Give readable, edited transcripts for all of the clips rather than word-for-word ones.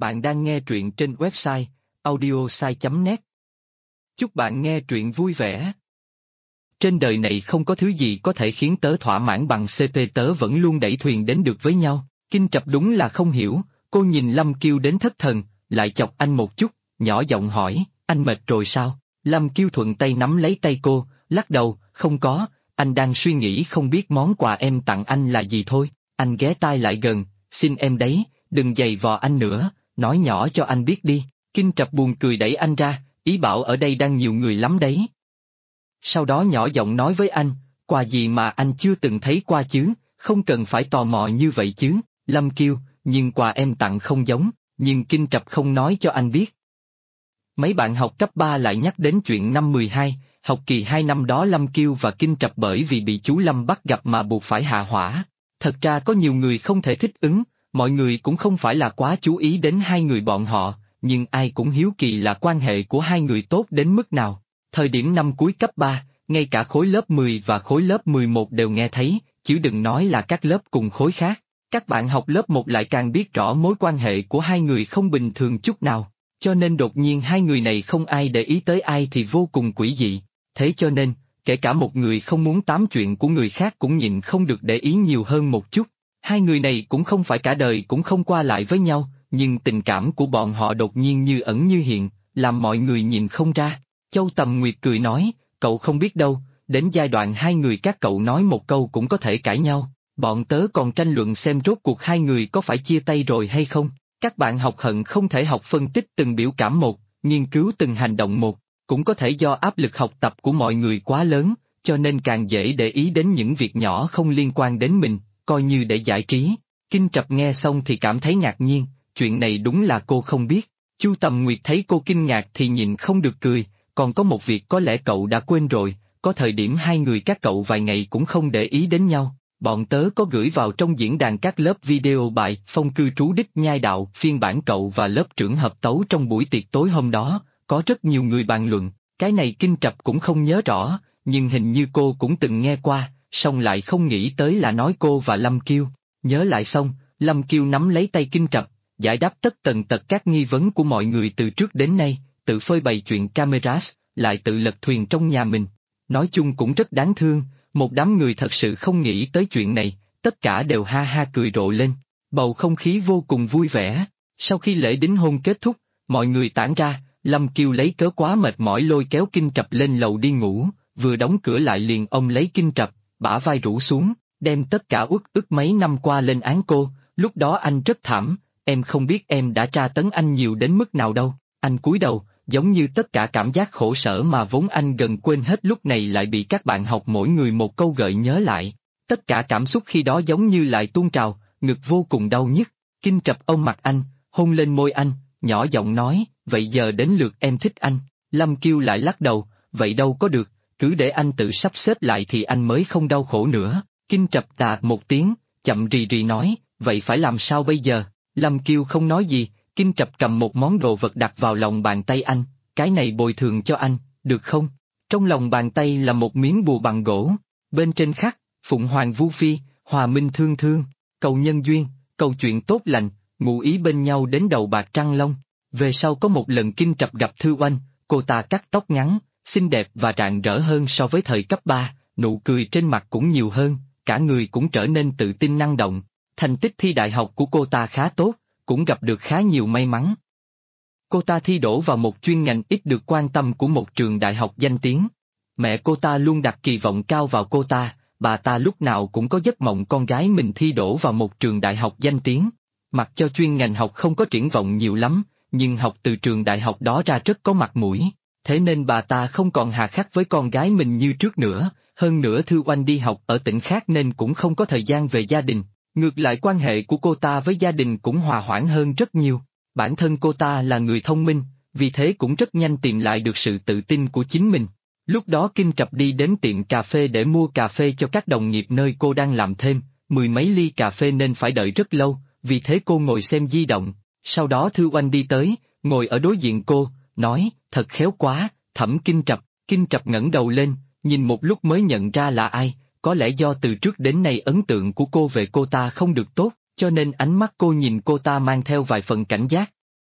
Bạn đang nghe truyện trên website audiosai.net. Chúc bạn nghe truyện vui vẻ. Trên đời này không có thứ gì có thể khiến tớ thỏa mãn bằng CP, tớ vẫn luôn đẩy thuyền đến được với nhau. Kinh Trập đúng là không hiểu, cô nhìn Lâm Kiêu đến thất thần, lại chọc anh một chút, nhỏ giọng hỏi, anh mệt rồi sao? Lâm Kiêu thuận tay nắm lấy tay cô, lắc đầu, không có, anh đang suy nghĩ không biết món quà em tặng anh là gì thôi. Anh ghé tai lại gần, xin em đấy, đừng giày vò anh nữa, nói nhỏ cho anh biết đi. Kinh Trập buồn cười đẩy anh ra, ý bảo ở đây đang nhiều người lắm đấy. Sau đó nhỏ giọng nói với anh, quà gì mà anh chưa từng thấy qua chứ, không cần phải tò mò như vậy chứ. Lâm Kiêu, nhưng quà em tặng không giống, nhưng Kinh Trập không nói cho anh biết. Mấy bạn học cấp 3 lại nhắc đến chuyện năm 12, học kỳ 2 năm đó Lâm Kiêu và Kinh Trập bởi vì bị chú Lâm bắt gặp mà buộc phải hạ hỏa. Thật ra có nhiều người không thể thích ứng, mọi người cũng không phải là quá chú ý đến hai người bọn họ, nhưng ai cũng hiếu kỳ là quan hệ của hai người tốt đến mức nào. Thời điểm năm cuối cấp 3, ngay cả khối lớp 10 và khối lớp 11 đều nghe thấy, chứ đừng nói là các lớp cùng khối khác. Các bạn học lớp 1 lại càng biết rõ mối quan hệ của hai người không bình thường chút nào, cho nên đột nhiên hai người này không ai để ý tới ai thì vô cùng quỷ dị. Thế cho nên, kể cả một người không muốn tám chuyện của người khác cũng nhịn không được để ý nhiều hơn một chút. Hai người này cũng không phải cả đời cũng không qua lại với nhau, nhưng tình cảm của bọn họ đột nhiên như ẩn như hiện, làm mọi người nhìn không ra. Châu Tầm Nguyệt cười nói, cậu không biết đâu, đến giai đoạn hai người các cậu nói một câu cũng có thể cãi nhau, bọn tớ còn tranh luận xem rốt cuộc hai người có phải chia tay rồi hay không. Các bạn học hận không thể học phân tích từng biểu cảm một, nghiên cứu từng hành động một, cũng có thể do áp lực học tập của mọi người quá lớn, cho nên càng dễ để ý đến những việc nhỏ không liên quan đến mình, coi như để giải trí. Kinh Trập nghe xong thì cảm thấy ngạc nhiên, chuyện này đúng là cô không biết. Chu Tầm Nguyệt thấy cô kinh ngạc thì nhịn không được cười, còn có một việc có lẽ cậu đã quên rồi, có thời điểm hai người các cậu vài ngày cũng không để ý đến nhau. Bọn tớ có gửi vào trong diễn đàn các lớp video bài phong cư trú đích nhai đạo phiên bản cậu và lớp trưởng hợp tấu trong buổi tiệc tối hôm đó, có rất nhiều người bàn luận, cái này Kinh Trập cũng không nhớ rõ, nhưng hình như cô cũng từng nghe qua, song lại không nghĩ tới là nói cô và Lâm Kiêu. Nhớ lại xong, Lâm Kiêu nắm lấy tay Kinh Trập, giải đáp tất tần tật các nghi vấn của mọi người từ trước đến nay, tự phơi bày chuyện cameras, lại tự lật thuyền trong nhà mình. Nói chung cũng rất đáng thương, một đám người thật sự không nghĩ tới chuyện này, tất cả đều ha ha cười rộ lên. Bầu không khí vô cùng vui vẻ. Sau khi lễ đính hôn kết thúc, mọi người tản ra, Lâm Kiêu lấy cớ quá mệt mỏi lôi kéo Kinh Trập lên lầu đi ngủ, vừa đóng cửa lại liền ôm lấy Kinh Trập, bả vai rũ xuống, đem tất cả uất ức mấy năm qua lên án cô. Lúc đó anh rất thảm, em không biết em đã tra tấn anh nhiều đến mức nào đâu. Anh cúi đầu, giống như tất cả cảm giác khổ sở mà vốn anh gần quên hết lúc này lại bị các bạn học mỗi người một câu gợi nhớ lại. Tất cả cảm xúc khi đó giống như lại tuôn trào, ngực vô cùng đau nhức. Kinh Trập ôm mặt anh, hôn lên môi anh, nhỏ giọng nói, vậy giờ đến lượt em thích anh. Lâm Kiêu lại lắc đầu, vậy đâu có được, cứ để anh tự sắp xếp lại thì anh mới không đau khổ nữa. Kinh Trập tà một tiếng, chậm rì rì nói, vậy phải làm sao bây giờ? Lâm Kiêu không nói gì. Kinh Trập cầm một món đồ vật đặt vào lòng bàn tay anh, cái này bồi thường cho anh, được không? Trong lòng bàn tay là một miếng bùa bằng gỗ, bên trên khắc, Phụng Hoàng Vu Phi, Hòa Minh Thương Thương, cầu nhân duyên, cầu chuyện tốt lành, ngụ ý bên nhau đến đầu bạc trăng long. Về sau có một lần Kinh Trập gặp Thư Oanh, cô ta cắt tóc ngắn, xinh đẹp và rạng rỡ hơn so với thời cấp 3, nụ cười trên mặt cũng nhiều hơn, cả người cũng trở nên tự tin năng động. Thành tích thi đại học của cô ta khá tốt, cũng gặp được khá nhiều may mắn. Cô ta thi đỗ vào một chuyên ngành ít được quan tâm của một trường đại học danh tiếng. Mẹ cô ta luôn đặt kỳ vọng cao vào cô ta, bà ta lúc nào cũng có giấc mộng con gái mình thi đỗ vào một trường đại học danh tiếng. Mặc cho chuyên ngành học không có triển vọng nhiều lắm, nhưng học từ trường đại học đó ra rất có mặt mũi. Thế nên bà ta không còn hà khắc với con gái mình như trước nữa, hơn nữa Thư Oanh đi học ở tỉnh khác nên cũng không có thời gian về gia đình. Ngược lại quan hệ của cô ta với gia đình cũng hòa hoãn hơn rất nhiều. Bản thân cô ta là người thông minh, vì thế cũng rất nhanh tìm lại được sự tự tin của chính mình. Lúc đó Kinh Trập đi đến tiệm cà phê để mua cà phê cho các đồng nghiệp nơi cô đang làm thêm, mười mấy ly cà phê nên phải đợi rất lâu, vì thế cô ngồi xem di động. Sau đó Thư Oanh đi tới, ngồi ở đối diện cô, nói, thật khéo quá, Thẩm Kinh Trập. Kinh Trập ngẩng đầu lên, nhìn một lúc mới nhận ra là ai. Có lẽ do từ trước đến nay ấn tượng của cô về cô ta không được tốt, cho nên ánh mắt cô nhìn cô ta mang theo vài phần cảnh giác.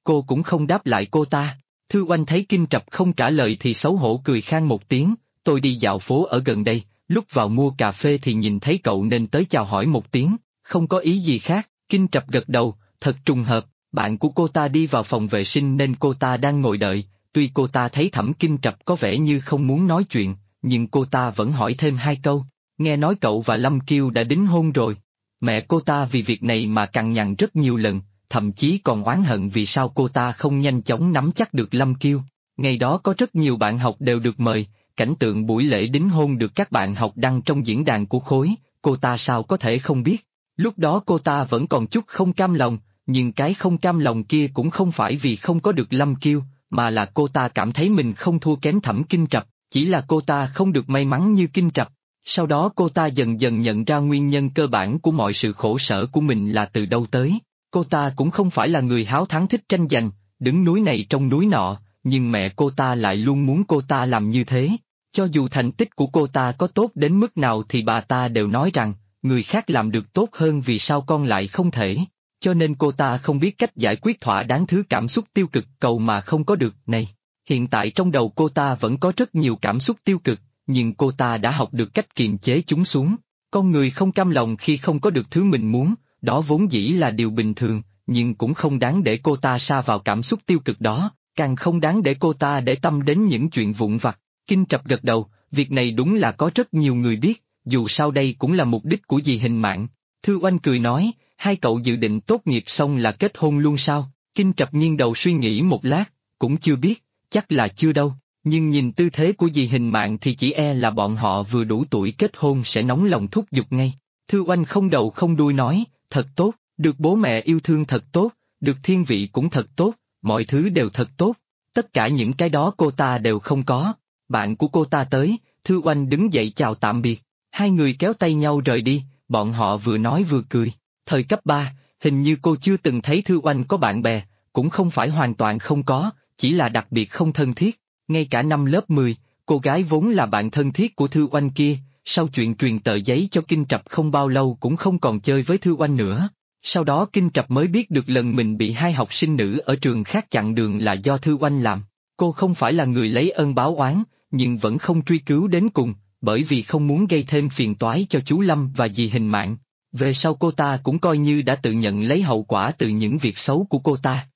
Cô cũng không đáp lại cô ta. Thư Oanh thấy Kinh Trập không trả lời thì xấu hổ cười khan một tiếng, tôi đi dạo phố ở gần đây, lúc vào mua cà phê thì nhìn thấy cậu nên tới chào hỏi một tiếng, không có ý gì khác. Kinh Trập gật đầu, thật trùng hợp, bạn của cô ta đi vào phòng vệ sinh nên cô ta đang ngồi đợi, tuy cô ta thấy Thẩm Kinh Trập có vẻ như không muốn nói chuyện, nhưng cô ta vẫn hỏi thêm hai câu, nghe nói cậu và Lâm Kiêu đã đính hôn rồi. Mẹ cô ta vì việc này mà cằn nhằn rất nhiều lần, thậm chí còn oán hận vì sao cô ta không nhanh chóng nắm chắc được Lâm Kiêu. Ngày đó có rất nhiều bạn học đều được mời, cảnh tượng buổi lễ đính hôn được các bạn học đăng trong diễn đàn của khối, cô ta sao có thể không biết. Lúc đó cô ta vẫn còn chút không cam lòng, nhưng cái không cam lòng kia cũng không phải vì không có được Lâm Kiêu, mà là cô ta cảm thấy mình không thua kém Thẩm Kinh Trập, chỉ là cô ta không được may mắn như Kinh Trập. Sau đó cô ta dần dần nhận ra nguyên nhân cơ bản của mọi sự khổ sở của mình là từ đâu tới. Cô ta cũng không phải là người háo thắng thích tranh giành, đứng núi này trông núi nọ, nhưng mẹ cô ta lại luôn muốn cô ta làm như thế. Cho dù thành tích của cô ta có tốt đến mức nào thì bà ta đều nói rằng, người khác làm được tốt hơn vì sao con lại không thể. Cho nên cô ta không biết cách giải quyết thỏa đáng thứ cảm xúc tiêu cực cầu mà không có được này. Hiện tại trong đầu cô ta vẫn có rất nhiều cảm xúc tiêu cực, nhưng cô ta đã học được cách kiềm chế chúng xuống. Con người không cam lòng khi không có được thứ mình muốn, đó vốn dĩ là điều bình thường, nhưng cũng không đáng để cô ta sa vào cảm xúc tiêu cực đó, càng không đáng để cô ta để tâm đến những chuyện vụn vặt. Kinh Trập gật đầu, việc này đúng là có rất nhiều người biết, dù sao đây cũng là mục đích của dì Hình Mạng. Thư Oanh cười nói, hai cậu dự định tốt nghiệp xong là kết hôn luôn sao? Kinh Trập nghiêng đầu suy nghĩ một lát, cũng chưa biết, chắc là chưa đâu, nhưng nhìn tư thế của dì Hình Mạng thì chỉ e là bọn họ vừa đủ tuổi kết hôn sẽ nóng lòng thúc giục ngay. Thư Oanh không đầu không đuôi nói, thật tốt, được bố mẹ yêu thương thật tốt, được thiên vị cũng thật tốt, mọi thứ đều thật tốt, tất cả những cái đó cô ta đều không có. Bạn của cô ta tới, Thư Oanh đứng dậy chào tạm biệt, hai người kéo tay nhau rời đi, bọn họ vừa nói vừa cười. Thời cấp 3, hình như cô chưa từng thấy Thư Oanh có bạn bè, cũng không phải hoàn toàn không có, chỉ là đặc biệt không thân thiết. Ngay cả năm lớp 10, cô gái vốn là bạn thân thiết của Thư Oanh kia, sau chuyện truyền tờ giấy cho Kinh Trập không bao lâu cũng không còn chơi với Thư Oanh nữa. Sau đó Kinh Trập mới biết được lần mình bị hai học sinh nữ ở trường khác chặn đường là do Thư Oanh làm. Cô không phải là người lấy ơn báo oán, nhưng vẫn không truy cứu đến cùng, bởi vì không muốn gây thêm phiền toái cho chú Lâm và dì Hình Mạng. Về sau cô ta cũng coi như đã tự nhận lấy hậu quả từ những việc xấu của cô ta.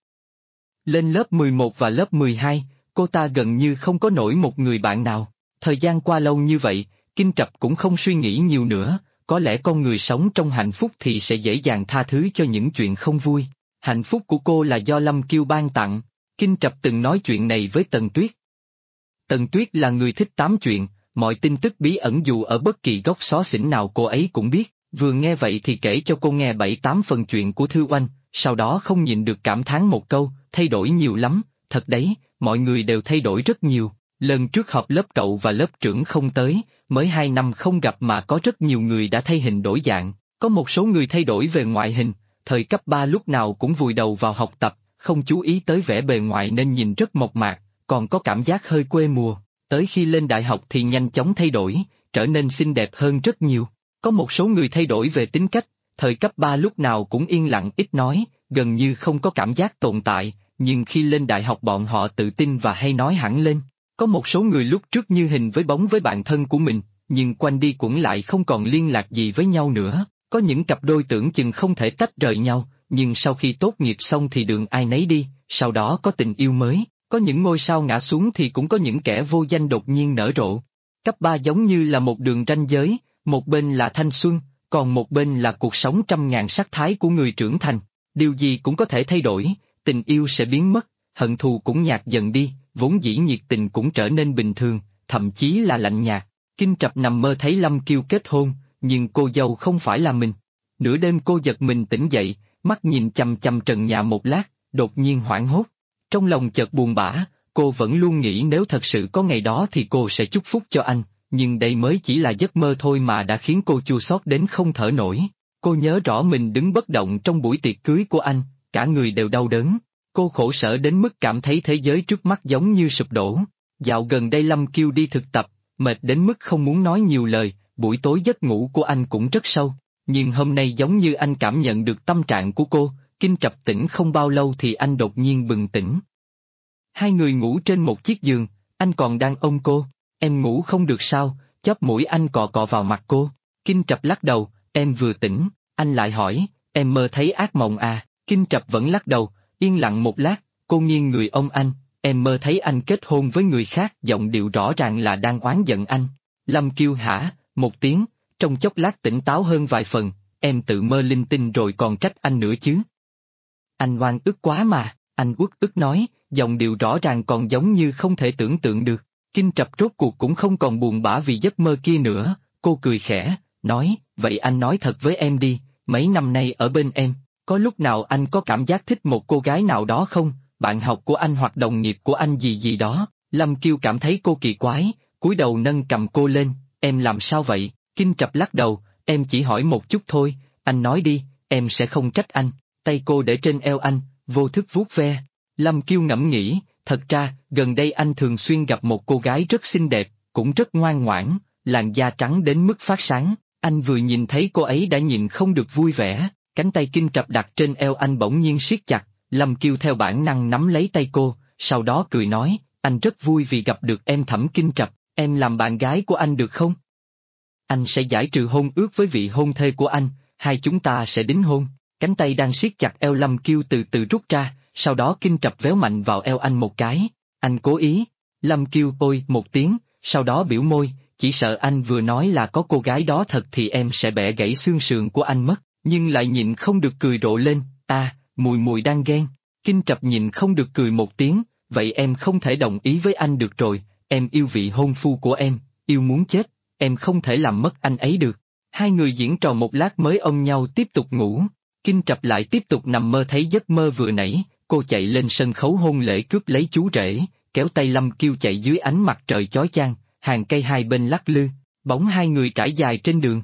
Lên lớp 11 và lớp 12, cô ta gần như không có nổi một người bạn nào. Thời gian qua lâu như vậy, Kinh Trập cũng không suy nghĩ nhiều nữa, có lẽ con người sống trong hạnh phúc thì sẽ dễ dàng tha thứ cho những chuyện không vui. Hạnh phúc của cô là do Lâm Kiêu ban tặng. Kinh Trập từng nói chuyện này với Tần Tuyết. Tần Tuyết là người thích tám chuyện, mọi tin tức bí ẩn dù ở bất kỳ góc xó xỉnh nào cô ấy cũng biết. Vừa nghe vậy thì kể cho cô nghe 7-8 phần chuyện của Thư Oanh, sau đó không nhịn được cảm thán một câu, thay đổi nhiều lắm, thật đấy, mọi người đều thay đổi rất nhiều. Lần trước họp lớp cậu và lớp trưởng không tới, mới 2 năm không gặp mà có rất nhiều người đã thay hình đổi dạng, có một số người thay đổi về ngoại hình, thời cấp 3 lúc nào cũng vùi đầu vào học tập, không chú ý tới vẻ bề ngoài nên nhìn rất mộc mạc, còn có cảm giác hơi quê mùa, tới khi lên đại học thì nhanh chóng thay đổi, trở nên xinh đẹp hơn rất nhiều. Có một số người thay đổi về tính cách, thời cấp 3 lúc nào cũng yên lặng ít nói, gần như không có cảm giác tồn tại, nhưng khi lên đại học bọn họ tự tin và hay nói hẳn lên. Có một số người lúc trước như hình với bóng với bạn thân của mình, nhưng quanh đi quẩn lại không còn liên lạc gì với nhau nữa. Có những cặp đôi tưởng chừng không thể tách rời nhau, nhưng sau khi tốt nghiệp xong thì đường ai nấy đi, sau đó có tình yêu mới, có những ngôi sao ngã xuống thì cũng có những kẻ vô danh đột nhiên nở rộ. Cấp 3 giống như là một đường ranh giới, một bên là thanh xuân, còn một bên là cuộc sống trăm ngàn sắc thái của người trưởng thành. Điều gì cũng có thể thay đổi, tình yêu sẽ biến mất, hận thù cũng nhạt dần đi, vốn dĩ nhiệt tình cũng trở nên bình thường, thậm chí là lạnh nhạt. Kinh Trập nằm mơ thấy Lâm Kiêu kết hôn, nhưng cô dâu không phải là mình. Nửa đêm cô giật mình tỉnh dậy, mắt nhìn chằm chằm trần nhà một lát, đột nhiên hoảng hốt. Trong lòng chợt buồn bã, cô vẫn luôn nghĩ nếu thật sự có ngày đó thì cô sẽ chúc phúc cho anh, nhưng đây mới chỉ là giấc mơ thôi mà đã khiến cô chua xót đến không thở nổi. Cô nhớ rõ mình đứng bất động trong buổi tiệc cưới của anh, cả người đều đau đớn. Cô khổ sở đến mức cảm thấy thế giới trước mắt giống như sụp đổ. Dạo gần đây Lâm Kiêu đi thực tập, mệt đến mức không muốn nói nhiều lời, buổi tối giấc ngủ của anh cũng rất sâu. Nhưng hôm nay giống như anh cảm nhận được tâm trạng của cô, Kinh Trập tỉnh không bao lâu thì anh đột nhiên bừng tỉnh. Hai người ngủ trên một chiếc giường, anh còn đang ôm cô. Em ngủ không được sao? Chóp mũi anh cọ cọ vào mặt cô. Kinh Trập lắc đầu, em vừa tỉnh. Anh lại hỏi, em mơ thấy ác mộng à? Kinh Trập vẫn lắc đầu, yên lặng một lát, cô nghiêng người ôm anh, em mơ thấy anh kết hôn với người khác, giọng điệu rõ ràng là đang oán giận anh. Lâm Kiêu hả, một tiếng, trong chốc lát tỉnh táo hơn vài phần, em tự mơ linh tinh rồi còn trách anh nữa chứ. Anh oan ức quá mà, anh uất ức nói, giọng điệu rõ ràng còn giống như không thể tưởng tượng được. Kinh Trập rốt cuộc cũng không còn buồn bã vì giấc mơ kia nữa, cô cười khẽ, nói, vậy anh nói thật với em đi, mấy năm nay ở bên em, có lúc nào anh có cảm giác thích một cô gái nào đó không, bạn học của anh hoặc đồng nghiệp của anh gì gì đó. Lâm Kiêu cảm thấy cô kỳ quái, cúi đầu nâng cầm cô lên, em làm sao vậy? Kinh Trập lắc đầu, em chỉ hỏi một chút thôi, anh nói đi, em sẽ không trách anh. Tay cô để trên eo anh, vô thức vuốt ve. Lâm Kiêu ngẫm nghĩ, thật ra, gần đây anh thường xuyên gặp một cô gái rất xinh đẹp, cũng rất ngoan ngoãn, làn da trắng đến mức phát sáng. Anh vừa nhìn thấy cô ấy đã nhìn không được vui vẻ, cánh tay Kinh Trập đặt trên eo anh bỗng nhiên siết chặt, Lâm Kiêu theo bản năng nắm lấy tay cô, sau đó cười nói, anh rất vui vì gặp được em Thẩm Kinh Trập, em làm bạn gái của anh được không? Anh sẽ giải trừ hôn ước với vị hôn thê của anh, hai chúng ta sẽ đính hôn. Cánh tay đang siết chặt eo Lâm Kiêu từ từ rút ra, sau đó Kinh Trập véo mạnh vào eo anh một cái. Anh cố ý. Lâm Kiêu ôi một tiếng, sau đó biểu môi, chỉ sợ anh vừa nói là có cô gái đó thật thì em sẽ bẻ gãy xương sườn của anh mất, nhưng lại nhịn không được cười rộ lên, mùi mùi đang ghen. Kinh Trập nhịn không được cười một tiếng, vậy em không thể đồng ý với anh được rồi, em yêu vị hôn phu của em, yêu muốn chết, em không thể làm mất anh ấy được. Hai người diễn trò một lát mới ôm nhau tiếp tục ngủ. Kinh Trập lại tiếp tục nằm mơ thấy giấc mơ vừa nãy, cô chạy lên sân khấu hôn lễ cướp lấy chú rể, kéo tay Lâm Kiêu chạy dưới ánh mặt trời chói chang, hàng cây hai bên lắc lư, bóng hai người trải dài trên đường.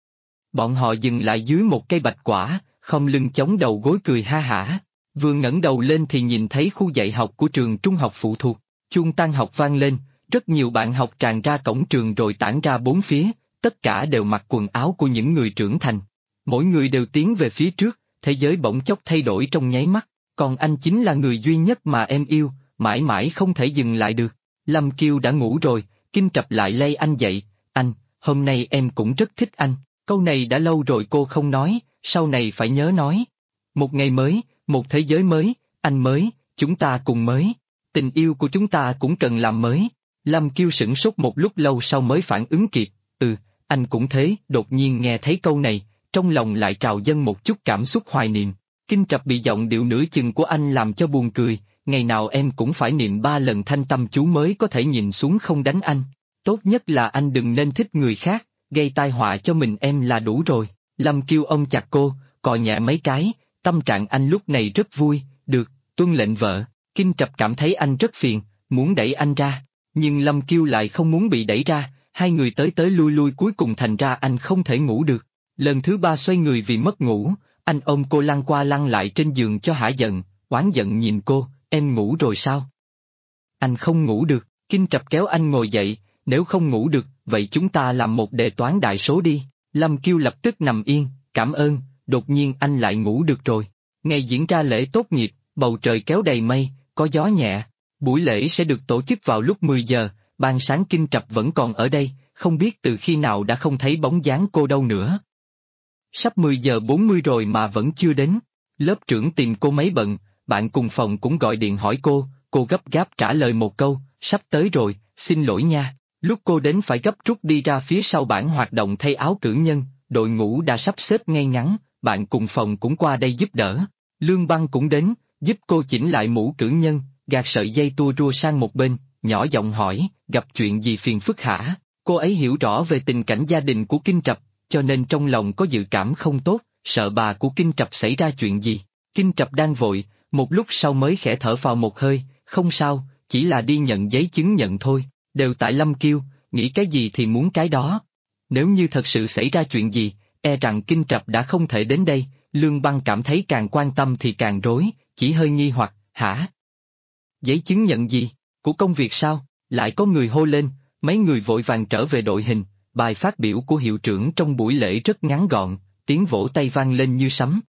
Bọn họ dừng lại dưới một cây bạch quả, khom lưng chống đầu gối cười ha hả. Vừa ngẩng đầu lên thì nhìn thấy khu dạy học của trường trung học phụ thuộc, chuông tan học vang lên, rất nhiều bạn học tràn ra cổng trường rồi tản ra bốn phía, tất cả đều mặc quần áo của những người trưởng thành. Mỗi người đều tiến về phía trước, thế giới bỗng chốc thay đổi trong nháy mắt, còn anh chính là người duy nhất mà em yêu, mãi mãi không thể dừng lại được. Lâm Kiêu đã ngủ rồi, Kinh Trập lại lay anh dậy, anh, hôm nay em cũng rất thích anh, câu này đã lâu rồi cô không nói, sau này phải nhớ nói. Một ngày mới, một thế giới mới, anh mới, chúng ta cùng mới, tình yêu của chúng ta cũng cần làm mới. Lâm Kiêu sửng sốt một lúc lâu sau mới phản ứng kịp, anh cũng thế, đột nhiên nghe thấy câu này, trong lòng lại trào dâng một chút cảm xúc hoài niệm. Kinh Trập bị giọng điệu nửa chừng của anh làm cho buồn cười, ngày nào em cũng phải niệm 3 lần thanh tâm chú mới có thể nhìn xuống không đánh anh. Tốt nhất là anh đừng nên thích người khác, gây tai họa cho mình em là đủ rồi. Lâm Kiêu ôm chặt cô, cọ nhẹ mấy cái, tâm trạng anh lúc này rất vui, được, tuân lệnh vợ. Kinh Trập cảm thấy anh rất phiền, muốn đẩy anh ra, nhưng Lâm Kiêu lại không muốn bị đẩy ra, hai người tới tới lui lui cuối cùng thành ra anh không thể ngủ được. Lần thứ 3 xoay người vì mất ngủ, anh ôm cô lăn qua lăn lại trên giường cho hả giận, oán giận nhìn cô, em ngủ rồi sao? Anh không ngủ được, Kinh Trập kéo anh ngồi dậy, nếu không ngủ được, vậy chúng ta làm một đề toán đại số đi. Lâm Kiêu lập tức nằm yên, cảm ơn, đột nhiên anh lại ngủ được rồi. Ngày diễn ra lễ tốt nghiệp, bầu trời kéo đầy mây, có gió nhẹ. Buổi lễ sẽ được tổ chức vào lúc 10 giờ, ban sáng Kinh Trập vẫn còn ở đây, không biết từ khi nào đã không thấy bóng dáng cô đâu nữa. Sắp 10 giờ 40 rồi mà vẫn chưa đến. Lớp trưởng tìm cô mấy bận, bạn cùng phòng cũng gọi điện hỏi cô gấp gáp trả lời một câu, sắp tới rồi, xin lỗi nha. Lúc cô đến phải gấp rút đi ra phía sau bảng hoạt động thay áo cử nhân, đội ngũ đã sắp xếp ngay ngắn, bạn cùng phòng cũng qua đây giúp đỡ. Lương Băng cũng đến, giúp cô chỉnh lại mũ cử nhân, gạt sợi dây tua rua sang một bên, nhỏ giọng hỏi, gặp chuyện gì phiền phức hả? Cô ấy hiểu rõ về tình cảnh gia đình của Kinh Trập, cho nên trong lòng có dự cảm không tốt, sợ bà của Kinh Trập xảy ra chuyện gì. Kinh Trập đang vội, một lúc sau mới khẽ thở phào một hơi, không sao, chỉ là đi nhận giấy chứng nhận thôi, đều tại Lâm Kiêu, nghĩ cái gì thì muốn cái đó. Nếu như thật sự xảy ra chuyện gì, e rằng Kinh Trập đã không thể đến đây. Lương Băng cảm thấy càng quan tâm thì càng rối, chỉ hơi nghi hoặc, hả? Giấy chứng nhận gì? Của công việc sao? Lại có người hô lên, mấy người vội vàng trở về đội hình, bài phát biểu của hiệu trưởng trong buổi lễ rất ngắn gọn, tiếng vỗ tay vang lên như sấm,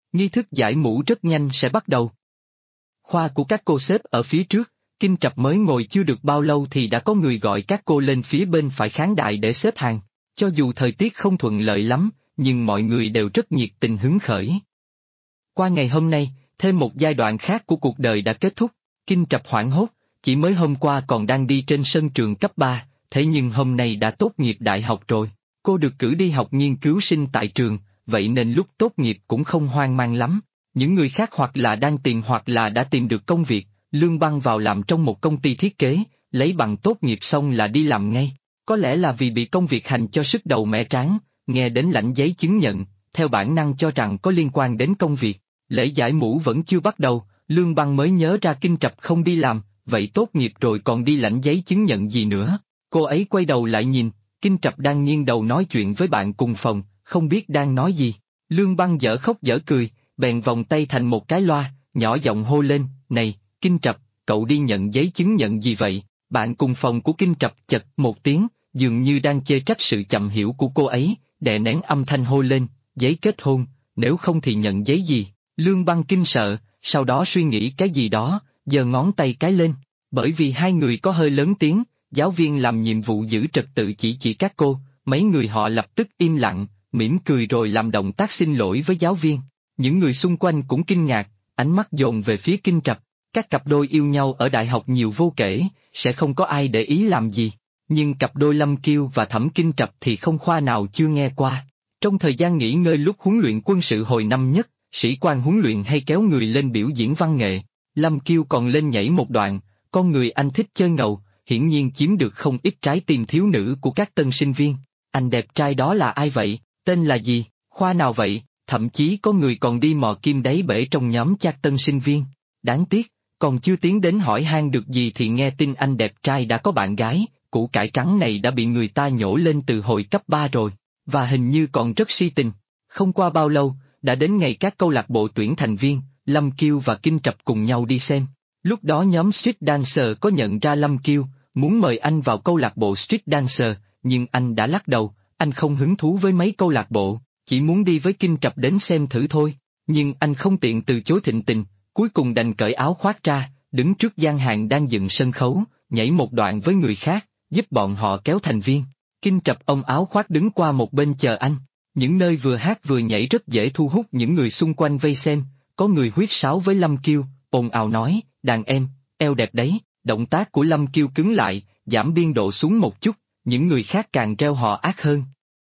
Nghi thức giải mũ rất nhanh sẽ bắt đầu. Khoa của các cô xếp ở phía trước, Kinh Trập mới ngồi chưa được bao lâu thì đã có người gọi các cô lên phía bên phải khán đài để xếp hàng. Cho dù thời tiết không thuận lợi lắm, nhưng mọi người đều rất nhiệt tình hứng khởi. Qua ngày hôm nay, thêm một giai đoạn khác của cuộc đời đã kết thúc. Kinh Trập hoảng hốt, chỉ mới hôm qua còn đang đi trên sân trường cấp 3, thế nhưng hôm nay đã tốt nghiệp đại học rồi. Cô được cử đi học nghiên cứu sinh tại trường, vậy nên lúc tốt nghiệp cũng không hoang mang lắm. Những người khác hoặc là đang tìm hoặc là đã tìm được công việc, lương băng vào làm trong một công ty thiết kế, lấy bằng tốt nghiệp xong là đi làm ngay. Có lẽ là vì bị công việc hành cho sức đầu mẻ trán, nghe đến lãnh giấy chứng nhận, theo bản năng cho rằng có liên quan đến công việc. Lễ giải mũ vẫn chưa bắt đầu, Lương Băng mới nhớ ra Kinh Trập không đi làm, vậy tốt nghiệp rồi còn đi lãnh giấy chứng nhận gì nữa. Cô ấy quay đầu lại nhìn, Kinh Trập đang nghiêng đầu nói chuyện với bạn cùng phòng, không biết đang nói gì. Lương Băng dở khóc dở cười, bèn vòng tay thành một cái loa, nhỏ giọng hô lên, này, Kinh Trập, cậu đi nhận giấy chứng nhận gì vậy? Bạn cùng phòng của Kinh Trập chật một tiếng, dường như đang chê trách sự chậm hiểu của cô ấy, đè nén âm thanh hô lên, giấy kết hôn, nếu không thì nhận giấy gì? Lương Băng kinh sợ, sau đó suy nghĩ cái gì đó, giơ ngón tay cái lên, bởi vì hai người có hơi lớn tiếng, giáo viên làm nhiệm vụ giữ trật tự chỉ các cô, mấy người họ lập tức im lặng, mỉm cười rồi làm động tác xin lỗi với giáo viên. Những người xung quanh cũng kinh ngạc, ánh mắt dồn về phía Kinh Trập. Các cặp đôi yêu nhau ở đại học nhiều vô kể, sẽ không có ai để ý làm gì. Nhưng cặp đôi Lâm Kiêu và Thẩm Kinh Trập thì không khoa nào chưa nghe qua. Trong thời gian nghỉ ngơi lúc huấn luyện quân sự hồi năm nhất, sĩ quan huấn luyện hay kéo người lên biểu diễn văn nghệ. Lâm Kiêu còn lên nhảy một đoạn, con người anh thích chơi ngầu, hiển nhiên chiếm được không ít trái tim thiếu nữ của các tân sinh viên. Anh đẹp trai đó là ai vậy, tên là gì, khoa nào vậy, thậm chí có người còn đi mò kim đáy bể trong nhóm các tân sinh viên. Đáng tiếc, còn chưa tiến đến hỏi han được gì thì nghe tin anh đẹp trai đã có bạn gái, củ cải trắng này đã bị người ta nhổ lên từ hồi cấp 3 rồi, và hình như còn rất si tình. Không qua bao lâu, đã đến ngày các câu lạc bộ tuyển thành viên, Lâm Kiêu và Kinh Trập cùng nhau đi xem. Lúc đó nhóm Street Dancer có nhận ra Lâm Kiêu, muốn mời anh vào câu lạc bộ Street Dancer, nhưng anh đã lắc đầu, anh không hứng thú với mấy câu lạc bộ, chỉ muốn đi với Kinh Trập đến xem thử thôi. Nhưng anh không tiện từ chối thịnh tình, cuối cùng đành cởi áo khoác ra, đứng trước gian hàng đang dựng sân khấu, nhảy một đoạn với người khác, giúp bọn họ kéo thành viên. Kinh Trập ôm áo khoác đứng qua một bên chờ anh. Những nơi vừa hát vừa nhảy rất dễ thu hút những người xung quanh vây xem, có người huýt sáo với Lâm Kiêu, ồn ào nói, đàn em, eo đẹp đấy, động tác của Lâm Kiêu cứng lại, giảm biên độ xuống một chút, những người khác càng reo họ ác hơn.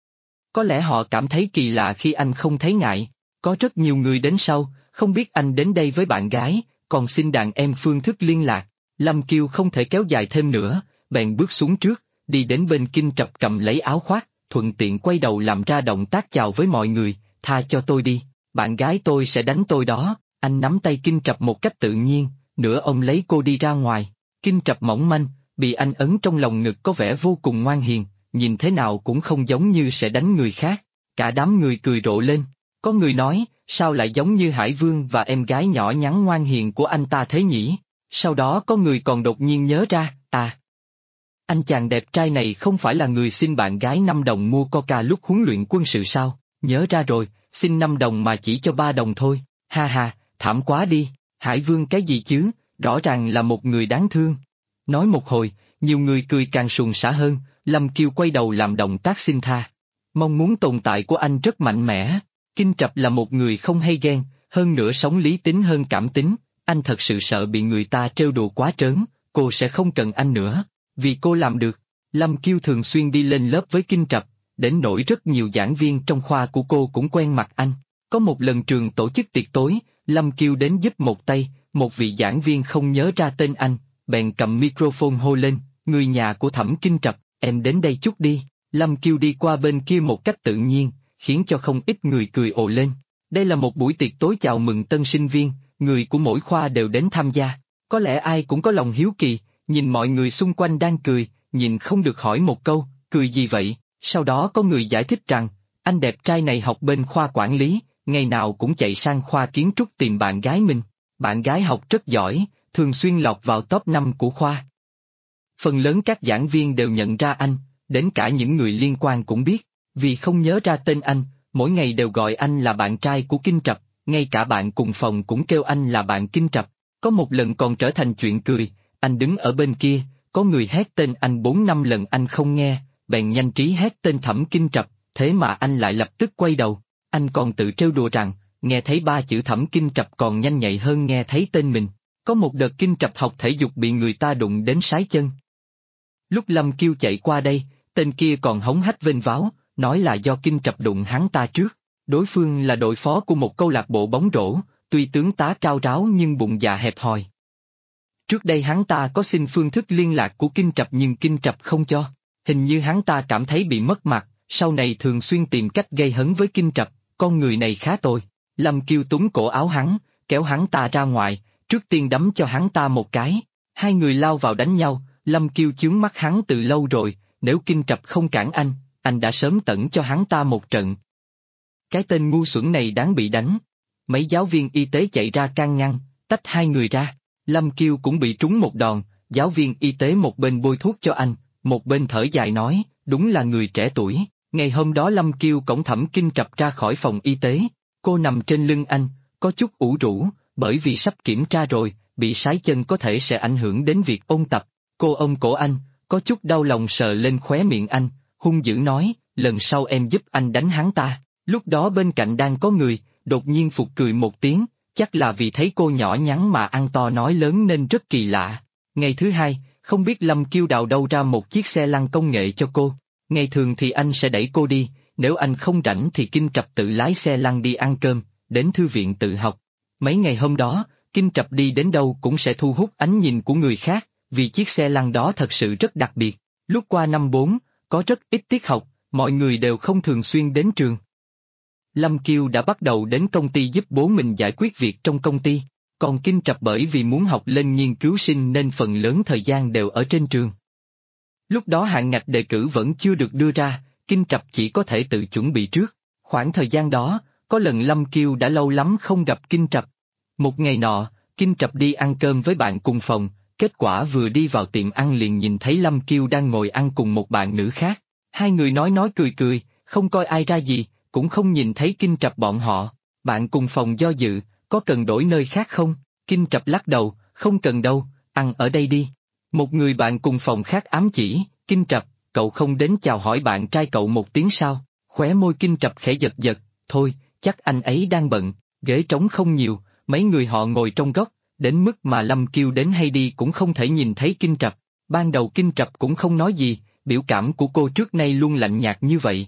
Có lẽ họ cảm thấy kỳ lạ khi anh không thấy ngại, có rất nhiều người đến sau, không biết anh đến đây với bạn gái, còn xin đàn em phương thức liên lạc. Lâm Kiêu không thể kéo dài thêm nữa, bèn bước xuống trước, đi đến bên Kinh Trập cầm lấy áo khoác, thuận tiện quay đầu làm ra động tác chào với mọi người, tha cho tôi đi, bạn gái tôi sẽ đánh tôi đó. Anh nắm tay Kinh Trập một cách tự nhiên, nửa ông lấy cô đi ra ngoài. Kinh Trập mỏng manh, bị anh ấn trong lòng ngực có vẻ vô cùng ngoan hiền, nhìn thế nào cũng không giống như sẽ đánh người khác. Cả đám người cười rộ lên, có người nói, sao lại giống như Hải Vương và em gái nhỏ nhắn ngoan hiền của anh ta thế nhỉ? Sau đó có người còn đột nhiên nhớ ra, anh chàng đẹp trai này không phải là người xin bạn gái 5 đồng mua Coca lúc huấn luyện quân sự sao? Nhớ ra rồi, xin 5 đồng mà chỉ cho 3 đồng thôi, ha ha, thảm quá đi, Hải Vương cái gì chứ, rõ ràng là một người đáng thương. Nói một hồi, nhiều người cười càng suồng sã hơn, Lâm Kiêu quay đầu làm động tác xin tha. Mong muốn tồn tại của anh rất mạnh mẽ. Kinh Trập là một người không hay ghen, hơn nữa sống lý tính hơn cảm tính, anh thật sự sợ bị người ta trêu đùa quá trớn, cô sẽ không cần anh nữa, vì cô làm được. Lâm Kiêu thường xuyên đi lên lớp với Kinh Trập, đến nỗi rất nhiều giảng viên trong khoa của cô cũng quen mặt anh. Có một lần trường tổ chức tiệc tối, Lâm Kiêu đến giúp một tay, một vị giảng viên không nhớ ra tên anh, bèn cầm microphone hô lên, người nhà của Thẩm Kinh Trập, em đến đây chút đi. Lâm Kiêu đi qua bên kia một cách tự nhiên, khiến cho không ít người cười ồ lên. Đây là một buổi tiệc tối chào mừng tân sinh viên, người của mỗi khoa đều đến tham gia. Có lẽ ai cũng có lòng hiếu kỳ, nhìn mọi người xung quanh đang cười, nhìn không được hỏi một câu, cười gì vậy? Sau đó có người giải thích rằng, anh đẹp trai này học bên khoa quản lý, ngày nào cũng chạy sang khoa kiến trúc tìm bạn gái mình. Bạn gái học rất giỏi, thường xuyên lọt vào top 5 của khoa. Phần lớn các giảng viên đều nhận ra anh, đến cả những người liên quan cũng biết, vì không nhớ ra tên anh, mỗi ngày đều gọi anh là bạn trai của Kinh Trập, ngay cả bạn cùng phòng cũng kêu anh là bạn Kinh Trập. Có một lần còn trở thành chuyện cười, anh đứng ở bên kia, có người hét tên anh 4-5 lần anh không nghe, bèn nhanh trí hét tên Thẩm Kinh Trập, thế mà anh lại lập tức quay đầu. Anh còn tự trêu đùa rằng, nghe thấy 3 chữ Thẩm Kinh Trập còn nhanh nhạy hơn nghe thấy tên mình. Có một đợt Kinh Trập học thể dục bị người ta đụng đến sái chân. Lúc Lâm Kiêu chạy qua đây, tên kia còn hống hách vênh váo, nói là do Kinh Trập đụng hắn ta trước. Đối phương là đội phó của một câu lạc bộ bóng rổ, tuy tướng tá cao ráo nhưng bụng dạ hẹp hòi. Trước đây hắn ta có xin phương thức liên lạc của Kinh Trập nhưng Kinh Trập không cho. Hình như hắn ta cảm thấy bị mất mặt, sau này thường xuyên tìm cách gây hấn với Kinh Trập, con người này khá tồi. Lâm Kiêu túm cổ áo hắn, kéo hắn ta ra ngoài, trước tiên đấm cho hắn ta một cái. Hai người lao vào đánh nhau, Lâm Kiêu chướng mắt hắn từ lâu rồi, nếu Kinh Trập không cản anh đã sớm tẩn cho hắn ta một trận. Cái tên ngu xuẩn này đáng bị đánh. Mấy giáo viên y tế chạy ra can ngăn, tách hai người ra. Lâm Kiêu cũng bị trúng một đòn, giáo viên y tế một bên bôi thuốc cho anh, một bên thở dài nói, đúng là người trẻ tuổi. Ngày hôm đó Lâm Kiêu cõng Thẩm Kinh Trập ra khỏi phòng y tế, cô nằm trên lưng anh, có chút ủ rũ, bởi vì sắp kiểm tra rồi, bị sái chân có thể sẽ ảnh hưởng đến việc ôn tập. Cô ôm cổ anh, có chút đau lòng sờ lên khóe miệng anh, hung dữ nói, lần sau em giúp anh đánh hắn ta. Lúc đó bên cạnh đang có người, đột nhiên phụt cười một tiếng, chắc là vì thấy cô nhỏ nhắn mà ăn to nói lớn nên rất kỳ lạ. Ngày thứ hai, không biết Lâm Kiêu đào đâu ra một chiếc xe lăn công nghệ cho cô. Ngày thường thì anh sẽ đẩy cô đi, nếu anh không rảnh thì Kinh Trập tự lái xe lăn đi ăn cơm, đến thư viện tự học. Mấy ngày hôm đó, Kinh Trập đi đến đâu cũng sẽ thu hút ánh nhìn của người khác, vì chiếc xe lăn đó thật sự rất đặc biệt. Lúc qua năm 4, có rất ít tiết học, mọi người đều không thường xuyên đến trường. Lâm Kiêu đã bắt đầu đến công ty giúp bố mình giải quyết việc trong công ty, còn Kinh Trập bởi vì muốn học lên nghiên cứu sinh nên phần lớn thời gian đều ở trên trường. Lúc đó hạng ngạch đề cử vẫn chưa được đưa ra, Kinh Trập chỉ có thể tự chuẩn bị trước. Khoảng thời gian đó, có lần Lâm Kiêu đã lâu lắm không gặp Kinh Trập. Một ngày nọ, Kinh Trập đi ăn cơm với bạn cùng phòng, kết quả vừa đi vào tiệm ăn liền nhìn thấy Lâm Kiêu đang ngồi ăn cùng một bạn nữ khác. Hai người nói cười cười, không coi ai ra gì, cũng không nhìn thấy Kinh Trập bọn họ. Bạn cùng phòng do dự, có cần đổi nơi khác không? Kinh Trập lắc đầu, không cần đâu, ăn ở đây đi. Một người bạn cùng phòng khác ám chỉ, Kinh Trập, cậu không đến chào hỏi bạn trai cậu một tiếng sao? Khóe môi Kinh Trập khẽ giật giật, thôi, chắc anh ấy đang bận, ghế trống không nhiều, mấy người họ ngồi trong góc, đến mức mà Lâm Kiêu đến hay đi cũng không thể nhìn thấy Kinh Trập. Ban đầu Kinh Trập cũng không nói gì, biểu cảm của cô trước nay luôn lạnh nhạt như vậy.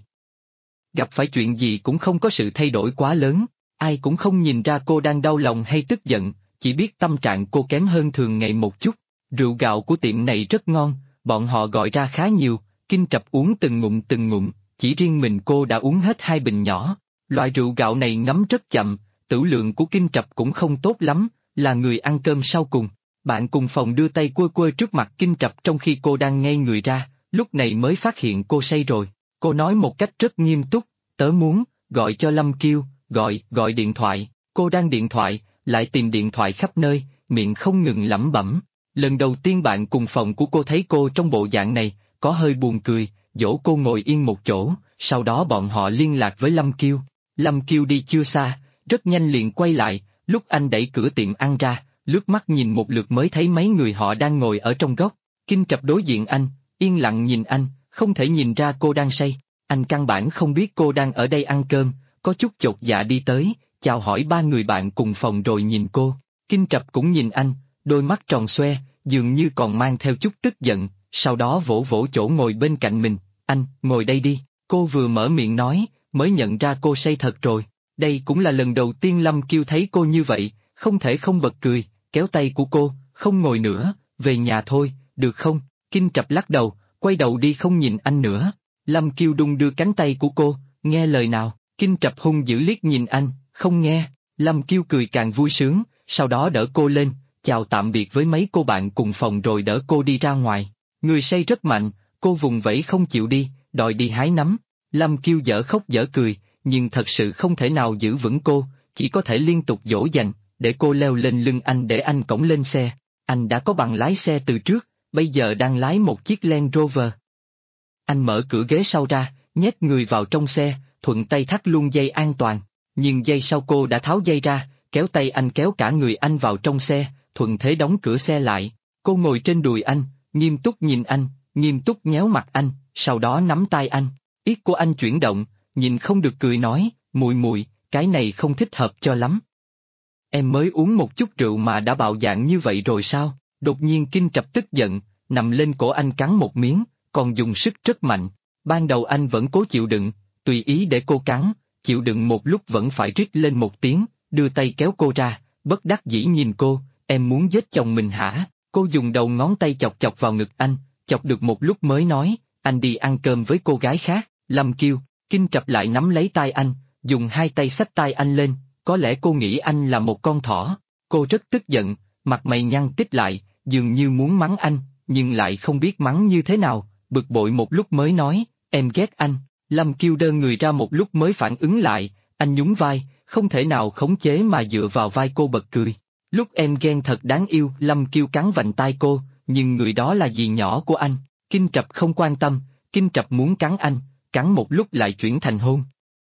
Gặp phải chuyện gì cũng không có sự thay đổi quá lớn, ai cũng không nhìn ra cô đang đau lòng hay tức giận, chỉ biết tâm trạng cô kém hơn thường ngày một chút. Rượu gạo của tiệm này rất ngon, bọn họ gọi ra khá nhiều, Kinh Trập uống từng ngụm, chỉ riêng mình cô đã uống hết 2 bình nhỏ. Loại rượu gạo này ngấm rất chậm, tửu lượng của Kinh Trập cũng không tốt lắm, là người ăn cơm sau cùng. Bạn cùng phòng đưa tay quơ trước mặt Kinh Trập trong khi cô đang ngây người ra, lúc này mới phát hiện cô say rồi. Cô nói một cách rất nghiêm túc, tớ muốn, gọi cho Lâm Kiêu, gọi điện thoại. Cô đang điện thoại, lại tìm điện thoại khắp nơi, miệng không ngừng lẩm bẩm. Lần đầu tiên bạn cùng phòng của cô thấy cô trong bộ dạng này, có hơi buồn cười, dỗ cô ngồi yên một chỗ, sau đó bọn họ liên lạc với Lâm Kiêu. Lâm Kiêu đi chưa xa, rất nhanh liền quay lại, lúc anh đẩy cửa tiệm ăn ra, lướt mắt nhìn một lượt mới thấy mấy người họ đang ngồi ở trong góc. Kinh Trập đối diện anh, yên lặng nhìn anh, không thể nhìn ra cô đang say. Anh căn bản không biết cô đang ở đây ăn cơm, có chút chột dạ đi tới, chào hỏi 3 người bạn cùng phòng rồi nhìn cô. Kinh Trập cũng nhìn anh, đôi mắt tròn xoe, dường như còn mang theo chút tức giận, sau đó vỗ vỗ chỗ ngồi bên cạnh mình, anh, ngồi đây đi. Cô vừa mở miệng nói, mới nhận ra cô say thật rồi. Đây cũng là lần đầu tiên Lâm Kiêu thấy cô như vậy, không thể không bật cười, kéo tay của cô, không ngồi nữa, về nhà thôi, được không? Kinh Trập lắc đầu, quay đầu đi không nhìn anh nữa. Lâm Kiêu đung đưa cánh tay của cô, nghe lời nào? Kinh Trập hung dữ liếc nhìn anh, không nghe. Lâm Kiêu cười càng vui sướng, sau đó đỡ cô lên, chào tạm biệt với mấy cô bạn cùng phòng rồi đỡ cô đi ra ngoài. Người say rất mạnh, cô vùng vẫy không chịu đi, đòi đi hái nấm. Lâm Kiêu dở khóc dở cười, nhưng thật sự không thể nào giữ vững cô, chỉ có thể liên tục dỗ dành, để cô leo lên lưng anh để anh cõng lên xe. Anh đã có bằng lái xe từ trước, bây giờ đang lái một chiếc Land Rover. Anh mở cửa ghế sau ra, nhét người vào trong xe, thuận tay thắt luôn dây an toàn. nhưng giây sau cô đã tháo dây ra, kéo tay anh kéo cả người anh vào trong xe, thuận thế đóng cửa xe lại. Cô ngồi trên đùi anh, nghiêm túc nhìn anh, nghiêm túc nhéo mặt anh, sau đó nắm tay anh. Yết của anh chuyển động, nhìn không được cười nói, mùi mùi, cái này không thích hợp cho lắm. Em mới uống một chút rượu mà đã bạo dạn như vậy rồi sao? Đột nhiên Kinh Trập tức giận, nằm lên cổ anh cắn một miếng, còn dùng sức rất mạnh. Ban đầu anh vẫn cố chịu đựng, tùy ý để cô cắn, chịu đựng một lúc vẫn phải rít lên một tiếng, đưa tay kéo cô ra, bất đắc dĩ nhìn cô, em muốn giết chồng mình hả? Cô dùng đầu ngón tay chọc chọc vào ngực anh, chọc được một lúc mới nói, anh đi ăn cơm với cô gái khác. Lâm Kiều. Kinh Trập lại nắm lấy tay anh, dùng hai tay xách tay anh lên, có lẽ cô nghĩ anh là một con thỏ. Cô rất tức giận, mặt mày nhăn tít lại, dường như muốn mắng anh, nhưng lại không biết mắng như thế nào, bực bội một lúc mới nói, em ghét anh. Lâm Kiều đơ người ra một lúc mới phản ứng lại, anh nhún vai, không thể nào khống chế mà dựa vào vai cô bật cười. Lúc em ghen thật đáng yêu. Lâm Kiều cắn vành tai cô, nhưng người đó là dì nhỏ của anh. Kinh Trập không quan tâm, Kinh Trập muốn cắn anh, cắn một lúc lại chuyển thành hôn.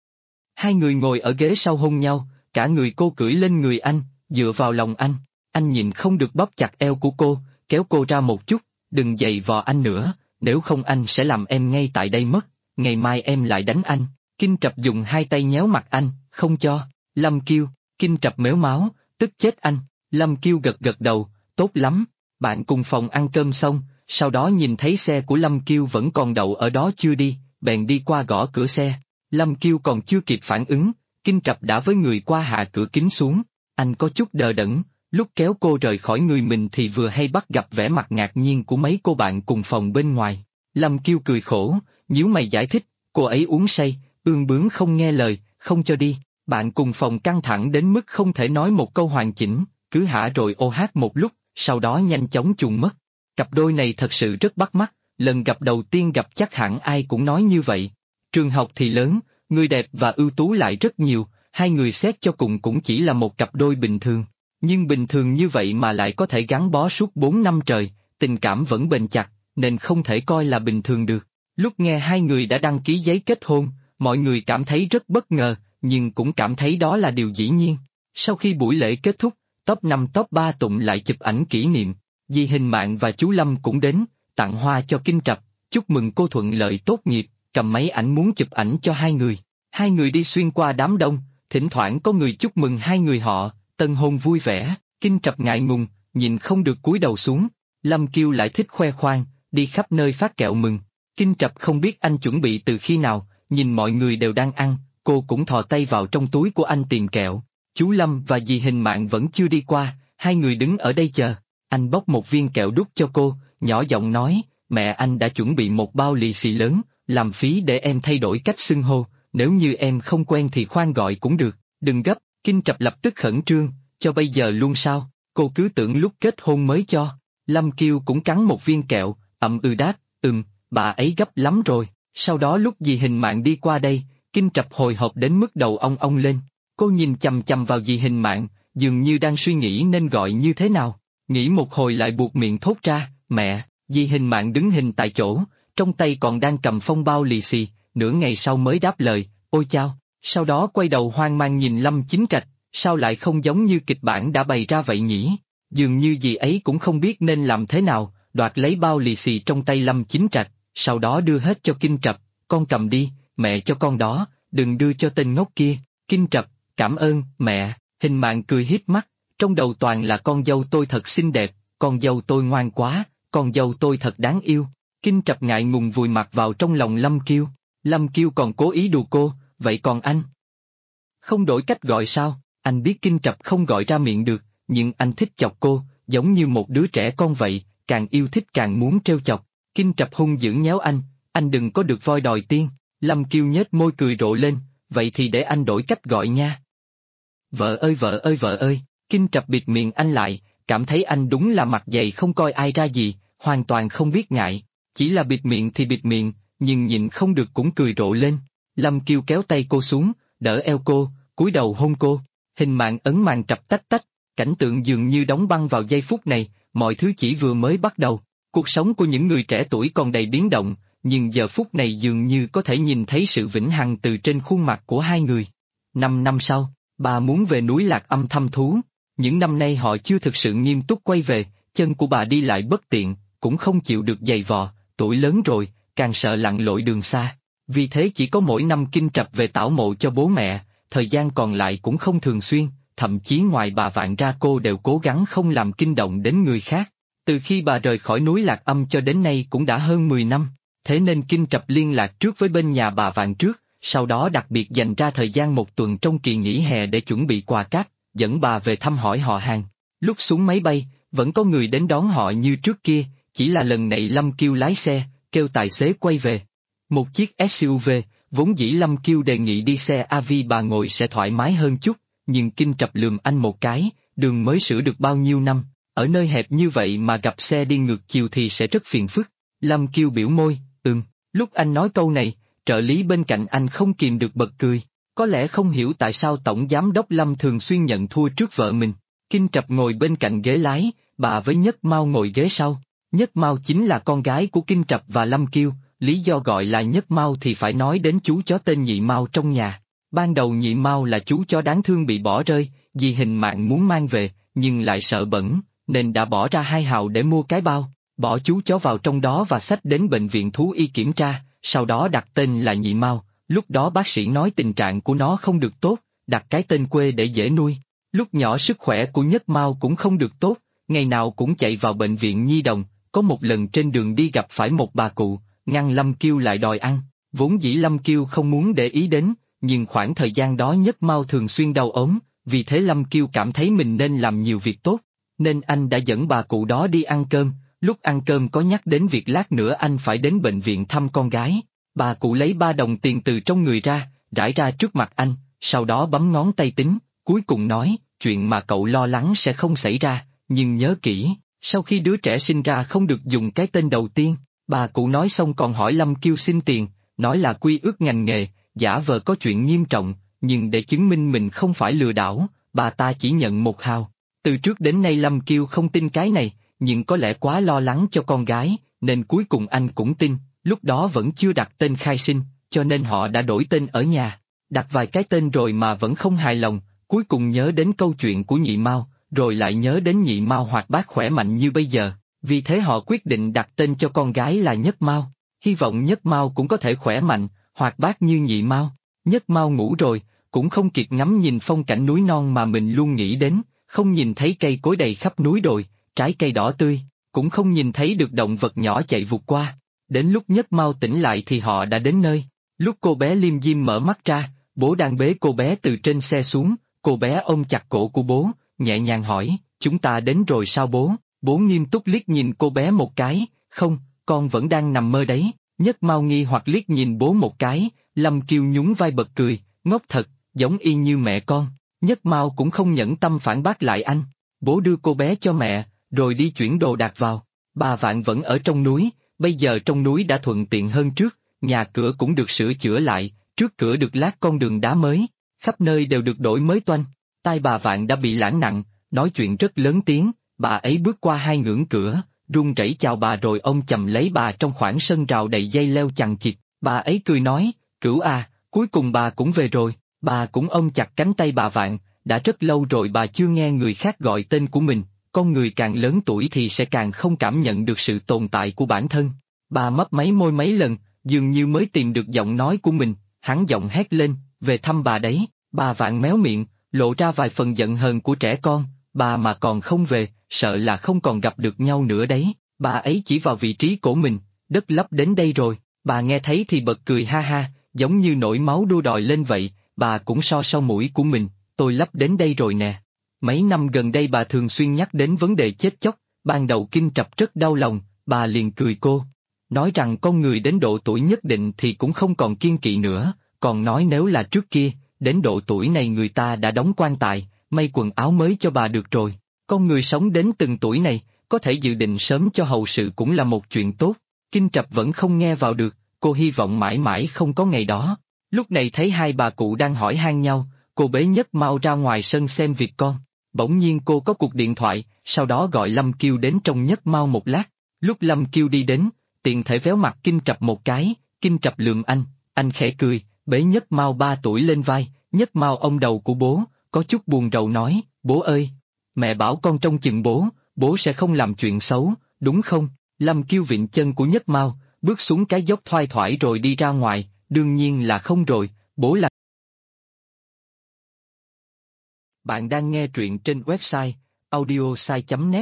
Hai người ngồi ở ghế sau hôn nhau, cả người cô cưỡi lên người anh, dựa vào lòng anh nhìn không được bóp chặt eo của cô, kéo cô ra một chút, đừng giày vò anh nữa, nếu không anh sẽ làm em ngay tại đây mất, ngày mai em lại đánh anh. Kinh Trập dùng hai tay nhéo mặt anh, không cho. Lâm Kiều. Kinh Trập mếu máo, tức chết anh. Lâm Kiều gật gật đầu, tốt lắm. Bạn cùng phòng ăn cơm xong, sau đó nhìn thấy xe của Lâm Kiều vẫn còn đậu ở đó chưa đi, bèn đi qua gõ cửa xe. Lâm Kiều còn chưa kịp phản ứng, Kinh Trập đã với người qua hạ cửa kính xuống. Anh có chút đờ đẫn, lúc kéo cô rời khỏi người mình thì vừa hay bắt gặp vẻ mặt ngạc nhiên của mấy cô bạn cùng phòng bên ngoài. Lâm Kiều cười khổ, nhíu mày giải thích, cô ấy uống say, ương bướng không nghe lời, không cho đi. Bạn cùng phòng căng thẳng đến mức không thể nói một câu hoàn chỉnh, cứ hả rồi ô hát một lúc, sau đó nhanh chóng chuồn mất. Cặp đôi này thật sự rất bắt mắt, lần gặp đầu tiên gặp chắc hẳn ai cũng nói như vậy. Trường học thì lớn, người đẹp và ưu tú lại rất nhiều, hai người xét cho cùng cũng chỉ là một cặp đôi bình thường. Nhưng bình thường như vậy mà lại có thể gắn bó suốt 4 năm trời, tình cảm vẫn bền chặt, nên không thể coi là bình thường được. Lúc nghe hai người đã đăng ký giấy kết hôn, mọi người cảm thấy rất bất ngờ, nhưng cũng cảm thấy đó là điều dĩ nhiên. Sau khi buổi lễ kết thúc, top 5 top 3 tụng lại chụp ảnh kỷ niệm. Dì Hình Mạn và chú Lâm cũng đến, tặng hoa cho Kinh Trập, chúc mừng cô thuận lợi tốt nghiệp, cầm máy ảnh muốn chụp ảnh cho hai người. Hai người đi xuyên qua đám đông, thỉnh thoảng có người chúc mừng hai người họ, tân hôn vui vẻ. Kinh Trập ngại ngùng, nhìn không được cúi đầu xuống. Lâm Kiều lại thích khoe khoang, đi khắp nơi phát kẹo mừng. Kinh Trập không biết anh chuẩn bị từ khi nào, nhìn mọi người đều đang ăn, cô cũng thò tay vào trong túi của anh tìm kẹo. Chú Lâm và dì Hình Mạn vẫn chưa đi qua, hai người đứng ở đây chờ. Anh bóc một viên kẹo đút cho cô, nhỏ giọng nói, mẹ anh đã chuẩn bị một bao lì xì lớn, làm phí để em thay đổi cách xưng hô, nếu như em không quen thì khoan gọi cũng được, đừng gấp. Kinh Trập lập tức khẩn trương, cho bây giờ luôn sao, cô cứ tưởng lúc kết hôn mới cho. Lâm Kiều cũng cắn một viên kẹo, đáp, bà ấy gấp lắm rồi. Sau đó lúc dì Hình Mạn đi qua đây, Kinh Trập hồi hộp đến mức đầu ong ong lên. Cô nhìn chằm chằm vào dì Hình Mạn, dường như đang suy nghĩ nên gọi như thế nào. Nghĩ một hồi lại buộc miệng thốt ra, mẹ. Dì Hình Mạn đứng hình tại chỗ, trong tay còn đang cầm phong bao lì xì, nửa ngày sau mới đáp lời, ôi chao. Sau đó quay đầu hoang mang nhìn Lâm Chính Trạch, sao lại không giống như kịch bản đã bày ra vậy nhỉ? Dường như dì ấy cũng không biết nên làm thế nào, đoạt lấy bao lì xì trong tay Lâm Chính Trạch, sau đó đưa hết cho Kinh Trập, con cầm đi, mẹ cho con đó, đừng đưa cho tên ngốc kia. Kinh Trập, cảm ơn, mẹ. Hình Mạn cười hiếp mắt, trong đầu toàn là con dâu tôi thật xinh đẹp, con dâu tôi ngoan quá, con dâu tôi thật đáng yêu. Kinh Trập ngại ngùng vùi mặt vào trong lòng Lâm Kiều. Lâm Kiều còn cố ý đùa cô, vậy còn anh? Không đổi cách gọi sao? Anh biết Kinh Trập không gọi ra miệng được, nhưng anh thích chọc cô, giống như một đứa trẻ con vậy, càng yêu thích càng muốn trêu chọc. Kinh Trập hung dữ nhéo anh đừng có được voi đòi tiên. Lâm Kiều nhếch môi cười rộ lên, vậy thì để anh đổi cách gọi nha. Vợ ơi vợ ơi vợ ơi. Kinh Trập bịt miệng anh lại, cảm thấy anh đúng là mặt dày không coi ai ra gì, hoàn toàn không biết ngại. Chỉ là bịt miệng thì bịt miệng, nhưng nhìn không được cũng cười rộ lên. Lâm Kiều kéo tay cô xuống, đỡ eo cô, cúi đầu hôn cô. Hình Mạn ấn màn trập tách tách, cảnh tượng dường như đóng băng vào giây phút này, mọi thứ chỉ vừa mới bắt đầu. Cuộc sống của những người trẻ tuổi còn đầy biến động, nhưng giờ phút này dường như có thể nhìn thấy sự vĩnh hằng từ trên khuôn mặt của hai người. 5 năm sau, bà muốn về núi Lạc Âm thăm thú. Những năm nay họ chưa thực sự nghiêm túc quay về, chân của bà đi lại bất tiện, cũng không chịu được giày vò, tuổi lớn rồi, càng sợ lặn lội đường xa. Vì thế chỉ có mỗi năm Kinh Trập về tảo mộ cho bố mẹ, thời gian còn lại cũng không thường xuyên, thậm chí ngoài bà Vạn ra cô đều cố gắng không làm kinh động đến người khác. Từ khi bà rời khỏi núi Lạc Âm cho đến nay cũng đã hơn 10 năm, thế nên Kinh Trập liên lạc trước với bên nhà bà Vạn trước, sau đó đặc biệt dành ra thời gian 1 tuần trong kỳ nghỉ hè để chuẩn bị quà cáp, dẫn bà về thăm hỏi họ hàng. Lúc xuống máy bay, vẫn có người đến đón họ như trước kia, chỉ là lần này Lâm Kiêu lái xe, kêu tài xế quay về. Một chiếc SUV, vốn dĩ Lâm Kiêu đề nghị đi xe AV bà ngồi sẽ thoải mái hơn chút, nhưng Kinh Trập lườm anh một cái, đường mới sửa được bao nhiêu năm, ở nơi hẹp như vậy mà gặp xe đi ngược chiều thì sẽ rất phiền phức. Lâm Kiêu biểu môi, lúc anh nói câu này, trợ lý bên cạnh anh không kìm được bật cười, có lẽ không hiểu tại sao Tổng Giám đốc Lâm thường xuyên nhận thua trước vợ mình. Kinh Trập ngồi bên cạnh ghế lái, bà với Nhất Mao ngồi ghế sau. Nhất Mao chính là con gái của Kinh Trập và Lâm Kiêu, lý do gọi là Nhất Mao thì phải nói đến chú chó tên Nhị Mao trong nhà. Ban đầu Nhị Mao là chú chó đáng thương bị bỏ rơi, vì hình mạng muốn mang về, nhưng lại sợ bẩn, nên đã bỏ ra 2 hào để mua cái bao, bỏ chú chó vào trong đó và xách đến bệnh viện thú y kiểm tra, sau đó đặt tên là Nhị Mao. Lúc đó bác sĩ nói tình trạng của nó không được tốt, đặt cái tên quê để dễ nuôi. Lúc nhỏ sức khỏe của Nhất Mao cũng không được tốt, ngày nào cũng chạy vào bệnh viện nhi đồng, có một lần trên đường đi gặp phải một bà cụ, ngăn Lâm Kiêu lại đòi ăn, vốn dĩ Lâm Kiêu không muốn để ý đến, nhưng khoảng thời gian đó Nhất Mao thường xuyên đau ốm, vì thế Lâm Kiêu cảm thấy mình nên làm nhiều việc tốt, nên anh đã dẫn bà cụ đó đi ăn cơm, lúc ăn cơm có nhắc đến việc lát nữa anh phải đến bệnh viện thăm con gái. Bà cụ lấy 3 đồng tiền từ trong người ra, rải ra trước mặt anh, sau đó bấm ngón tay tính, cuối cùng nói, chuyện mà cậu lo lắng sẽ không xảy ra, nhưng nhớ kỹ, sau khi đứa trẻ sinh ra không được dùng cái tên đầu tiên. Bà cụ nói xong còn hỏi Lâm Kiêu xin tiền, nói là quy ước ngành nghề, giả vờ có chuyện nghiêm trọng, nhưng để chứng minh mình không phải lừa đảo, bà ta chỉ nhận 1 hào. Từ trước đến nay Lâm Kiêu không tin cái này, nhưng có lẽ quá lo lắng cho con gái, nên cuối cùng anh cũng tin. Lúc đó vẫn chưa đặt tên khai sinh, cho nên họ đã đổi tên ở nhà. Đặt vài cái tên rồi mà vẫn không hài lòng, cuối cùng nhớ đến câu chuyện của Nhị Mao, rồi lại nhớ đến Nhị Mao hoạt bát khỏe mạnh như bây giờ. Vì thế họ quyết định đặt tên cho con gái là Nhất Mao, hy vọng Nhất Mao cũng có thể khỏe mạnh, hoạt bát như Nhị Mao. Nhất Mao ngủ rồi, cũng không kịp ngắm nhìn phong cảnh núi non mà mình luôn nghĩ đến, không nhìn thấy cây cối đầy khắp núi đồi, trái cây đỏ tươi, cũng không nhìn thấy được động vật nhỏ chạy vụt qua. Đến lúc Nhất Mao tỉnh lại thì họ đã đến nơi. Lúc cô bé liêm diêm mở mắt ra, bố đang bế cô bé từ trên xe xuống, cô bé ôm chặt cổ của bố, nhẹ nhàng hỏi, chúng ta đến rồi sao bố? Bố nghiêm túc liếc nhìn cô bé một cái, không, con vẫn đang nằm mơ đấy. Nhất Mao nghi hoặc liếc nhìn bố một cái, Lâm Kiêu nhún vai bật cười, ngốc thật, giống y như mẹ con. Nhất Mao cũng không nhẫn tâm phản bác lại anh. Bố đưa cô bé cho mẹ, rồi đi chuyển đồ đạc vào. Bà Vạn vẫn ở trong núi, bây giờ trong núi đã thuận tiện hơn trước, nhà cửa cũng được sửa chữa lại, trước cửa được lát con đường đá mới, khắp nơi đều được đổi mới toanh. Tai bà Vạn đã bị lãng nặng, nói chuyện rất lớn tiếng, bà ấy bước qua 2 ngưỡng cửa, run rẩy chào bà rồi ôm chầm lấy bà trong khoảng sân rào đầy dây leo chằng chịt. Bà ấy cười nói, Cửu à, cuối cùng bà cũng về rồi. Bà cũng ôm chặt cánh tay bà Vạn, đã rất lâu rồi bà chưa nghe người khác gọi tên của mình, con người càng lớn tuổi thì sẽ càng không cảm nhận được sự tồn tại của bản thân. Bà mấp máy môi mấy lần, dường như mới tìm được giọng nói của mình, hắn giọng hét lên, về thăm bà đấy. Bà Vạn méo miệng, lộ ra vài phần giận hờn của trẻ con, bà mà còn không về, sợ là không còn gặp được nhau nữa đấy. Bà ấy chỉ vào vị trí của mình, đất lấp đến đây rồi. Bà nghe thấy thì bật cười ha ha, giống như nổi máu đua đòi lên vậy. Bà cũng so sau mũi của mình, tôi lấp đến đây rồi nè. Mấy năm gần đây bà thường xuyên nhắc đến vấn đề chết chóc, ban đầu Kinh Trập rất đau lòng, bà liền cười cô. Nói rằng con người đến độ tuổi nhất định thì cũng không còn kiên kỵ nữa, còn nói nếu là trước kia, đến độ tuổi này người ta đã đóng quan tài, may quần áo mới cho bà được rồi. Con người sống đến từng tuổi này, có thể dự định sớm cho hậu sự cũng là một chuyện tốt. Kinh Trập vẫn không nghe vào được, cô hy vọng mãi mãi không có ngày đó. Lúc này thấy 2 bà cụ đang hỏi han nhau, cô bế Nhất Mao ra ngoài sân xem việc con. Bỗng nhiên cô có cuộc điện thoại, sau đó gọi Lâm Kiêu đến trông Nhất Mao một lát. Lúc Lâm Kiêu đi đến, tiện thể véo mặt Kinh Trập một cái, Kinh Trập lườm anh khẽ cười, bế Nhất Mao 3 tuổi lên vai, Nhất Mao ôm đầu của bố, có chút buồn rầu nói, bố ơi, mẹ bảo con trông chừng bố sẽ không làm chuyện xấu, đúng không? Lâm Kiêu vịn chân của Nhất Mao, bước xuống cái dốc thoai thoải rồi đi ra ngoài, đương nhiên là không rồi, bố là... Bạn đang nghe truyện trên website audiosai.net.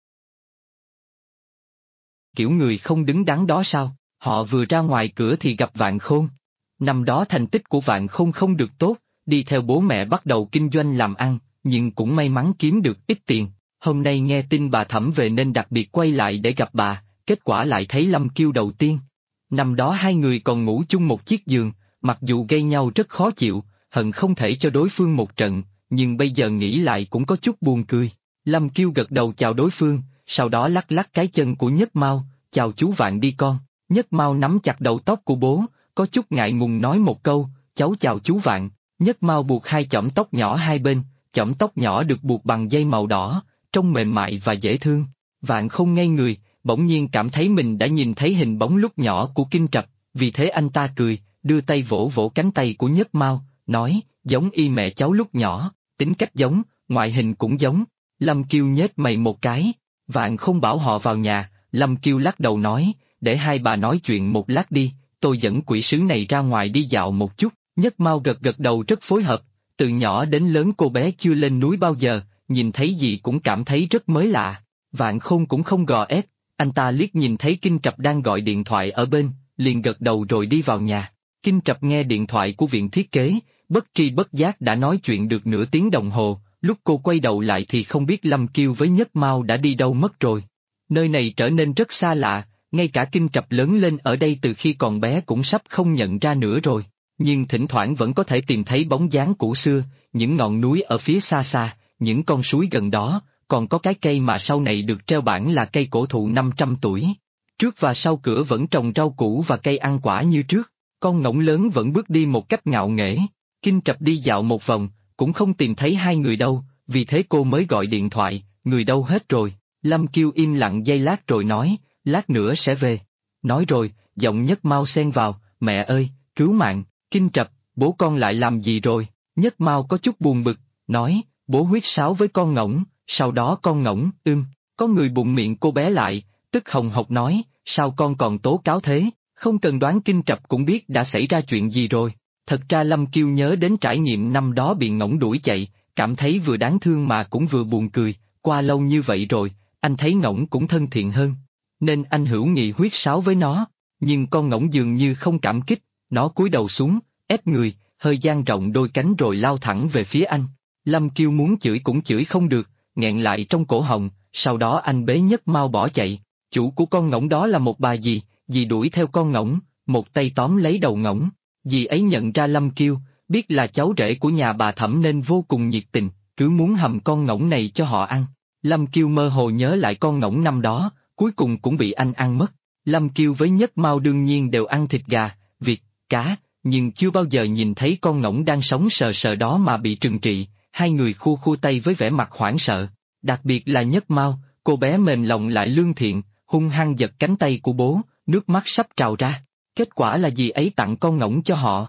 Kiểu người không đứng đắn đó sao? Họ vừa ra ngoài cửa thì gặp Vạn Khôn. Năm đó thành tích của Vạn Khôn không được tốt, đi theo bố mẹ bắt đầu kinh doanh làm ăn, nhưng cũng may mắn kiếm được ít tiền. Hôm nay nghe tin bà Thẩm về nên đặc biệt quay lại để gặp bà, kết quả lại thấy Lâm Kiêu đầu tiên. Năm đó hai người còn ngủ chung một chiếc giường, mặc dù gây nhau rất khó chịu, hận không thể cho đối phương một trận, nhưng bây giờ nghĩ lại cũng có chút buồn cười. Lâm Kiêu gật đầu chào đối phương, sau đó lắc lắc cái chân của Nhất Mao, chào chú Vạn đi con. Nhất Mao nắm chặt đầu tóc của bố, có chút ngại ngùng nói một câu, cháu chào chú Vạn. Nhất Mao buộc hai chỏm tóc nhỏ hai bên, chỏm tóc nhỏ được buộc bằng dây màu đỏ, trông mềm mại và dễ thương. Vạn không ngây người, bỗng nhiên cảm thấy mình đã nhìn thấy hình bóng lúc nhỏ của Kinh Trạch, vì thế anh ta cười, đưa tay vỗ vỗ cánh tay của Nhất Mao, nói, giống y mẹ cháu lúc nhỏ, tính cách giống, ngoại hình cũng giống. Lâm Kiêu nhếch mày một cái, Vạn không bảo họ vào nhà, Lâm Kiêu lắc đầu nói, để hai bà nói chuyện một lát đi, tôi dẫn quỷ sứ này ra ngoài đi dạo một chút. Nhất Mao gật gật đầu rất phối hợp, từ nhỏ đến lớn cô bé chưa lên núi bao giờ, nhìn thấy gì cũng cảm thấy rất mới lạ. Vạn Khôn cũng không gò ép, anh ta liếc nhìn thấy Kinh Trạch đang gọi điện thoại ở bên, liền gật đầu rồi đi vào nhà. Kinh Trạch nghe điện thoại của viện thiết kế, bất tri bất giác đã nói chuyện được nửa tiếng đồng hồ, lúc cô quay đầu lại thì không biết Lâm Kiêu với Nhất Mao đã đi đâu mất rồi. Nơi này trở nên rất xa lạ, ngay cả Kinh Trạch lớn lên ở đây từ khi còn bé cũng sắp không nhận ra nữa rồi. Nhưng thỉnh thoảng vẫn có thể tìm thấy bóng dáng cũ xưa, những ngọn núi ở phía xa xa, những con suối gần đó, còn có cái cây mà sau này được treo bảng là cây cổ thụ 500 tuổi. Trước và sau cửa vẫn trồng rau củ và cây ăn quả như trước, con ngỗng lớn vẫn bước đi một cách ngạo nghễ. Kinh Trạch đi dạo một vòng, cũng không tìm thấy hai người đâu, vì thế cô mới gọi điện thoại, người đâu hết rồi. Lâm Kiêu im lặng giây lát rồi nói, lát nữa sẽ về. Nói rồi, giọng Nhất Mao xen vào, mẹ ơi, cứu mạng. Kinh Trạch, bố con lại làm gì rồi? Nhất Mao có chút buồn bực, nói, bố huyết sáo với con ngỗng, sau đó con ngỗng, có người bụng miệng cô bé lại, tức hồng hộc nói, sao con còn tố cáo thế? Không cần đoán Kinh Trạch cũng biết đã xảy ra chuyện gì rồi. Thật ra Lâm Kiêu nhớ đến trải nghiệm năm đó bị ngỗng đuổi chạy, cảm thấy vừa đáng thương mà cũng vừa buồn cười, qua lâu như vậy rồi, anh thấy ngỗng cũng thân thiện hơn. Nên anh hữu nghị huyết sáo với nó, nhưng con ngỗng dường như không cảm kích, nó cúi đầu xuống, ép người, hơi dang rộng đôi cánh rồi lao thẳng về phía anh. Lâm Kiêu muốn chửi cũng chửi không được, nghẹn lại trong cổ họng, sau đó anh bế Nhất Mao bỏ chạy. Chủ của con ngỗng đó là một bà dì đuổi theo con ngỗng, một tay tóm lấy đầu ngỗng. Dì ấy nhận ra Lâm Kiêu, biết là cháu rể của nhà bà Thẩm nên vô cùng nhiệt tình, cứ muốn hầm con ngỗng này cho họ ăn. Lâm Kiêu mơ hồ nhớ lại con ngỗng năm đó, cuối cùng cũng bị anh ăn mất. Lâm Kiêu với Nhất Mao đương nhiên đều ăn thịt gà, vịt, cá, nhưng chưa bao giờ nhìn thấy con ngỗng đang sống sờ sờ đó mà bị trừng trị. Hai người khua khua tay với vẻ mặt hoảng sợ. Đặc biệt là Nhất Mao, cô bé mềm lòng lại lương thiện, hung hăng giật cánh tay của bố, nước mắt sắp trào ra. Kết quả là dì ấy tặng con ngỗng cho họ.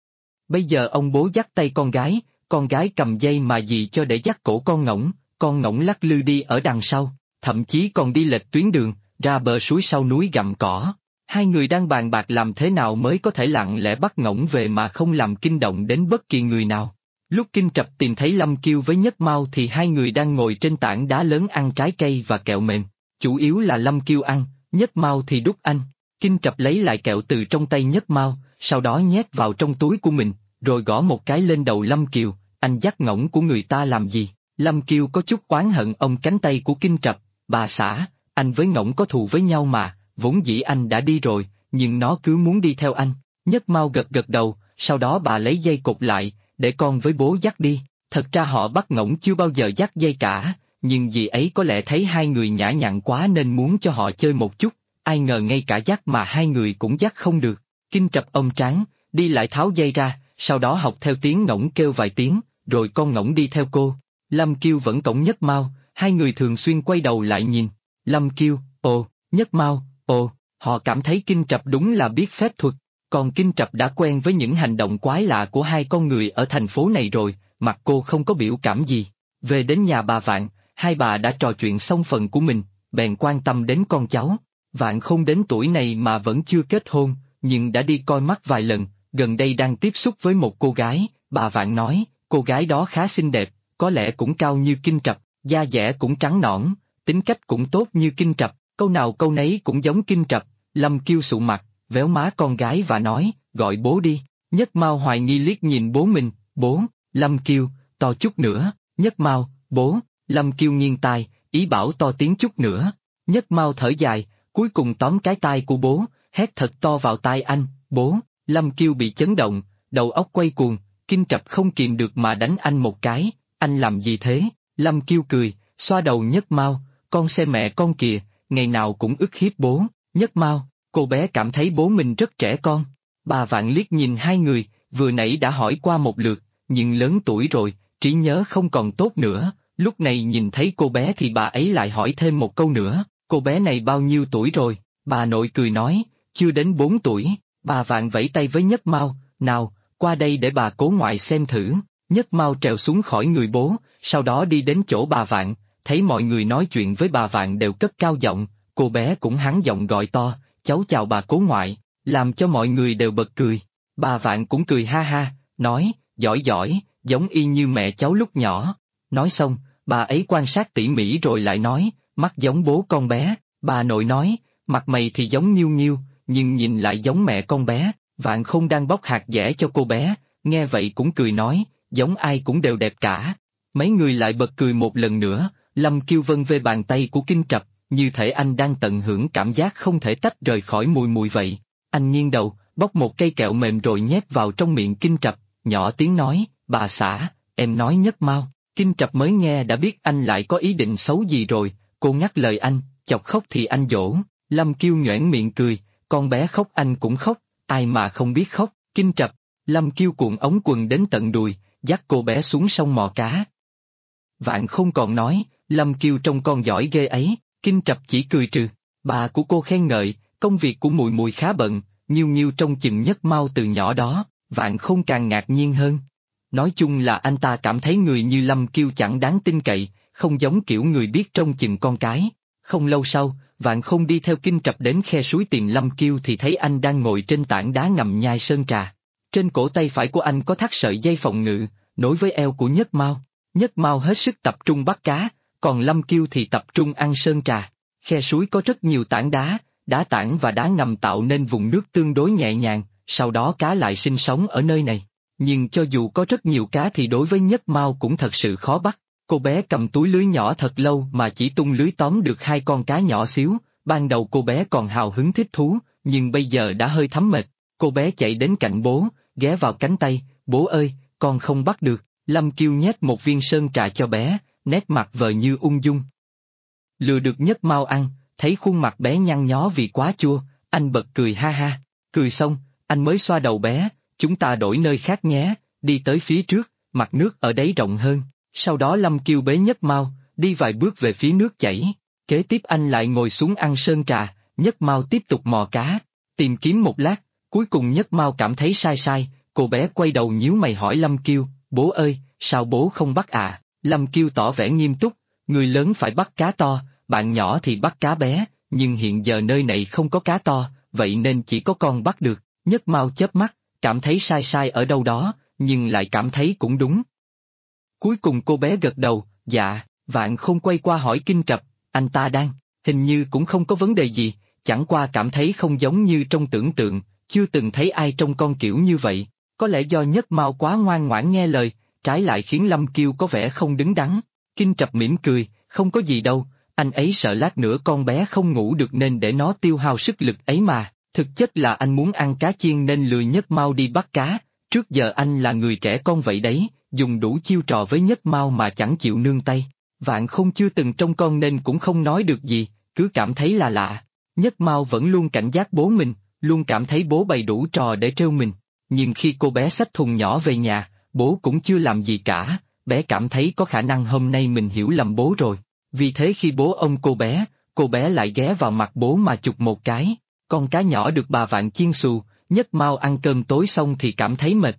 Bây giờ ông bố dắt tay con gái cầm dây mà dì cho để dắt cổ con ngỗng lắc lư đi ở đằng sau, thậm chí còn đi lệch tuyến đường, ra bờ suối sau núi gặm cỏ. Hai người đang bàn bạc làm thế nào mới có thể lặng lẽ bắt ngỗng về mà không làm kinh động đến bất kỳ người nào. Lúc Kinh Trạch tìm thấy Lâm Kiêu với Nhất Mao thì hai người đang ngồi trên tảng đá lớn ăn trái cây và kẹo mềm, chủ yếu là Lâm Kiêu ăn, Nhất Mao thì đút anh. Kinh Trạch lấy lại kẹo từ trong tay Nhất Mao, sau đó nhét vào trong túi của mình, rồi gõ một cái lên đầu Lâm Kiều, anh dắt ngỗng của người ta làm gì? Lâm Kiêu có chút oán hận ôm cánh tay của Kinh Trạch, bà xã, anh với ngỗng có thù với nhau mà, vốn dĩ anh đã đi rồi, nhưng nó cứ muốn đi theo anh. Nhất Mao gật gật đầu, sau đó bà lấy dây cột lại, để con với bố dắt đi. Thật ra họ bắt ngỗng chưa bao giờ dắt dây cả, nhưng dì ấy có lẽ thấy hai người nhã nhặn quá nên muốn cho họ chơi một chút, ai ngờ ngay cả dắt mà hai người cũng dắt không được. Kinh Trạch ôm trán, đi lại tháo dây ra, sau đó học theo tiếng ngỗng kêu vài tiếng, rồi con ngỗng đi theo cô. Lâm Kiêu vẫn cõng Nhất Mao, hai người thường xuyên quay đầu lại nhìn. Lâm Kiêu, ồ, Nhất Mao, ồ, họ cảm thấy Kinh Trạch đúng là biết phép thuật. Còn Kinh Trập đã quen với những hành động quái lạ của hai con người ở thành phố này rồi, mặt cô không có biểu cảm gì. Về đến nhà bà Vạn, hai bà đã trò chuyện xong phần của mình, bèn quan tâm đến con cháu. Vạn không đến tuổi này mà vẫn chưa kết hôn, nhưng đã đi coi mắt vài lần, gần đây đang tiếp xúc với một cô gái, bà Vạn nói, cô gái đó khá xinh đẹp, có lẽ cũng cao như Kinh Trập, da dẻ cũng trắng nõn, tính cách cũng tốt như Kinh Trập, câu nào câu nấy cũng giống Kinh Trập. Lâm Kiêu sụ mặt, véo má con gái và nói, gọi bố đi. Nhất Mao hoài nghi liếc nhìn bố mình, bố. Lâm Kiêu, to chút nữa. Nhất Mao, bố. Lâm Kiêu nghiêng tai, ý bảo to tiếng chút nữa. Nhất Mao thở dài, cuối cùng tóm cái tai của bố, hét thật to vào tai anh, bố. Lâm Kiêu bị chấn động, đầu óc quay cuồng, Kinh Trập không kìm được mà đánh anh một cái, anh làm gì thế? Lâm Kiêu cười, xoa đầu Nhất Mao, con xem mẹ con kìa, ngày nào cũng ức hiếp bố. Nhất Mao, cô bé cảm thấy bố mình rất trẻ con. Bà Vạn liếc nhìn hai người, vừa nãy đã hỏi qua một lượt, nhưng lớn tuổi rồi, trí nhớ không còn tốt nữa, lúc này nhìn thấy cô bé thì bà ấy lại hỏi thêm một câu nữa, cô bé này bao nhiêu tuổi rồi? Bà nội cười nói, chưa đến 4 tuổi, bà Vạn vẫy tay với Nhất Mao, nào, qua đây để bà cố ngoại xem thử. Nhất Mao trèo xuống khỏi người bố, sau đó đi đến chỗ bà Vạn, thấy mọi người nói chuyện với bà Vạn đều cất cao giọng, cô bé cũng hắng giọng gọi to, cháu chào bà cố ngoại, làm cho mọi người đều bật cười. Bà Vạn cũng cười ha ha, nói, giỏi giỏi, giống y như mẹ cháu lúc nhỏ. Nói xong, bà ấy quan sát tỉ mỉ rồi lại nói, mắt giống bố con bé. Bà nội nói, mặt mày thì giống Nghiêu Nghiêu, nhưng nhìn lại giống mẹ con bé. Vạn không đang bóc hạt dẻ cho cô bé, nghe vậy cũng cười nói, giống ai cũng đều đẹp cả. Mấy người lại bật cười một lần nữa, Lâm Kiêu vân về bàn tay của Kinh Trập, như thể anh đang tận hưởng cảm giác không thể tách rời khỏi mùi mùi vậy. Anh nghiêng đầu, bóc một cây kẹo mềm rồi nhét vào trong miệng Kinh Trập, nhỏ tiếng nói, bà xã, em nói Nhất Mao. Kinh Trập mới nghe đã biết anh lại có ý định xấu gì rồi, cô ngắt lời anh, chọc khóc thì anh dỗ. Lâm Kiêu nhoẻn miệng cười, con bé khóc anh cũng khóc, ai mà không biết khóc. Kinh Trập, Lâm Kiêu cuộn ống quần đến tận đùi, dắt cô bé xuống sông mò cá. Vạn không còn nói, Lâm Kiêu trông con giỏi ghê ấy. Kinh Trập chỉ cười trừ, bà của cô khen ngợi, công việc của mùi mùi khá bận, Nghiêu Nghiêu trông chừng Nhất Mao từ nhỏ đó, Vạn không càng ngạc nhiên hơn. Nói chung là anh ta cảm thấy người như Lâm Kiêu chẳng đáng tin cậy, không giống kiểu người biết trông chừng con cái. Không lâu sau, Vạn không đi theo Kinh Trập đến khe suối tìm Lâm Kiêu thì thấy anh đang ngồi trên tảng đá ngầm nhai sơn trà. Trên cổ tay phải của anh có thắt sợi dây phòng ngự, nối với eo của Nhất Mao. Nhất Mao hết sức tập trung bắt cá, còn Lâm Kiêu thì tập trung ăn sơn trà. Khe suối có rất nhiều tảng đá tảng và đá ngầm tạo nên vùng nước tương đối nhẹ nhàng, sau đó cá lại sinh sống ở nơi này. Nhưng cho dù có rất nhiều cá thì đối với Nhất Mao cũng thật sự khó bắt. Cô bé cầm túi lưới nhỏ thật lâu mà chỉ tung lưới tóm được 2 con cá nhỏ xíu, ban đầu cô bé còn hào hứng thích thú, nhưng bây giờ đã hơi thấm mệt. Cô bé chạy đến cạnh bố, ghé vào cánh tay, bố ơi, con không bắt được. Lâm Kiêu nhét một viên sơn trà cho bé, nét mặt vờ như ung dung. Lừa được Nhất Mao ăn, thấy khuôn mặt bé nhăn nhó vì quá chua, anh bật cười ha ha. Cười xong, anh mới xoa đầu bé, chúng ta đổi nơi khác nhé, đi tới phía trước, mặt nước ở đấy rộng hơn. Sau đó Lâm Kiêu bế Nhất Mao, đi vài bước về phía nước chảy. Kế tiếp anh lại ngồi xuống ăn sơn trà, Nhất Mao tiếp tục mò cá. Tìm kiếm một lát, cuối cùng Nhất Mao cảm thấy sai sai, cô bé quay đầu nhíu mày hỏi Lâm Kiêu, bố ơi, sao bố không bắt à? Lâm Kiêu tỏ vẻ nghiêm túc, người lớn phải bắt cá to, bạn nhỏ thì bắt cá bé, nhưng hiện giờ nơi này không có cá to, vậy nên chỉ có con bắt được. Nhất Mao chớp mắt, cảm thấy sai sai ở đâu đó, nhưng lại cảm thấy cũng đúng. Cuối cùng cô bé gật đầu, dạ. Vạn không quay qua hỏi Kinh Trập, anh ta đang, hình như cũng không có vấn đề gì, chẳng qua cảm thấy không giống như trong tưởng tượng, chưa từng thấy ai trông con kiểu như vậy. Có lẽ do Nhất Mao quá ngoan ngoãn nghe lời, trái lại khiến Lâm Kiêu có vẻ không đứng đắn. Kinh Trập mỉm cười, không có gì đâu, anh ấy sợ lát nữa con bé không ngủ được nên để nó tiêu hao sức lực ấy mà. Thực chất là anh muốn ăn cá chiên nên lừa Nhất Mao đi bắt cá, trước giờ anh là người trẻ con vậy đấy, dùng đủ chiêu trò với Nhất Mao mà chẳng chịu nương tay. Vạn không chưa từng trông con nên cũng không nói được gì, cứ cảm thấy là lạ. Nhất Mao vẫn luôn cảnh giác bố mình, luôn cảm thấy bố bày đủ trò để trêu mình. Nhưng khi cô bé xách thùng nhỏ về nhà, bố cũng chưa làm gì cả, bé cảm thấy có khả năng hôm nay mình hiểu lầm bố rồi. Vì thế khi bố ôm cô bé lại ghé vào mặt bố mà chụp một cái. Con cá nhỏ được bà Vạn chiên xù, Nhất Mao ăn cơm tối xong thì cảm thấy mệt.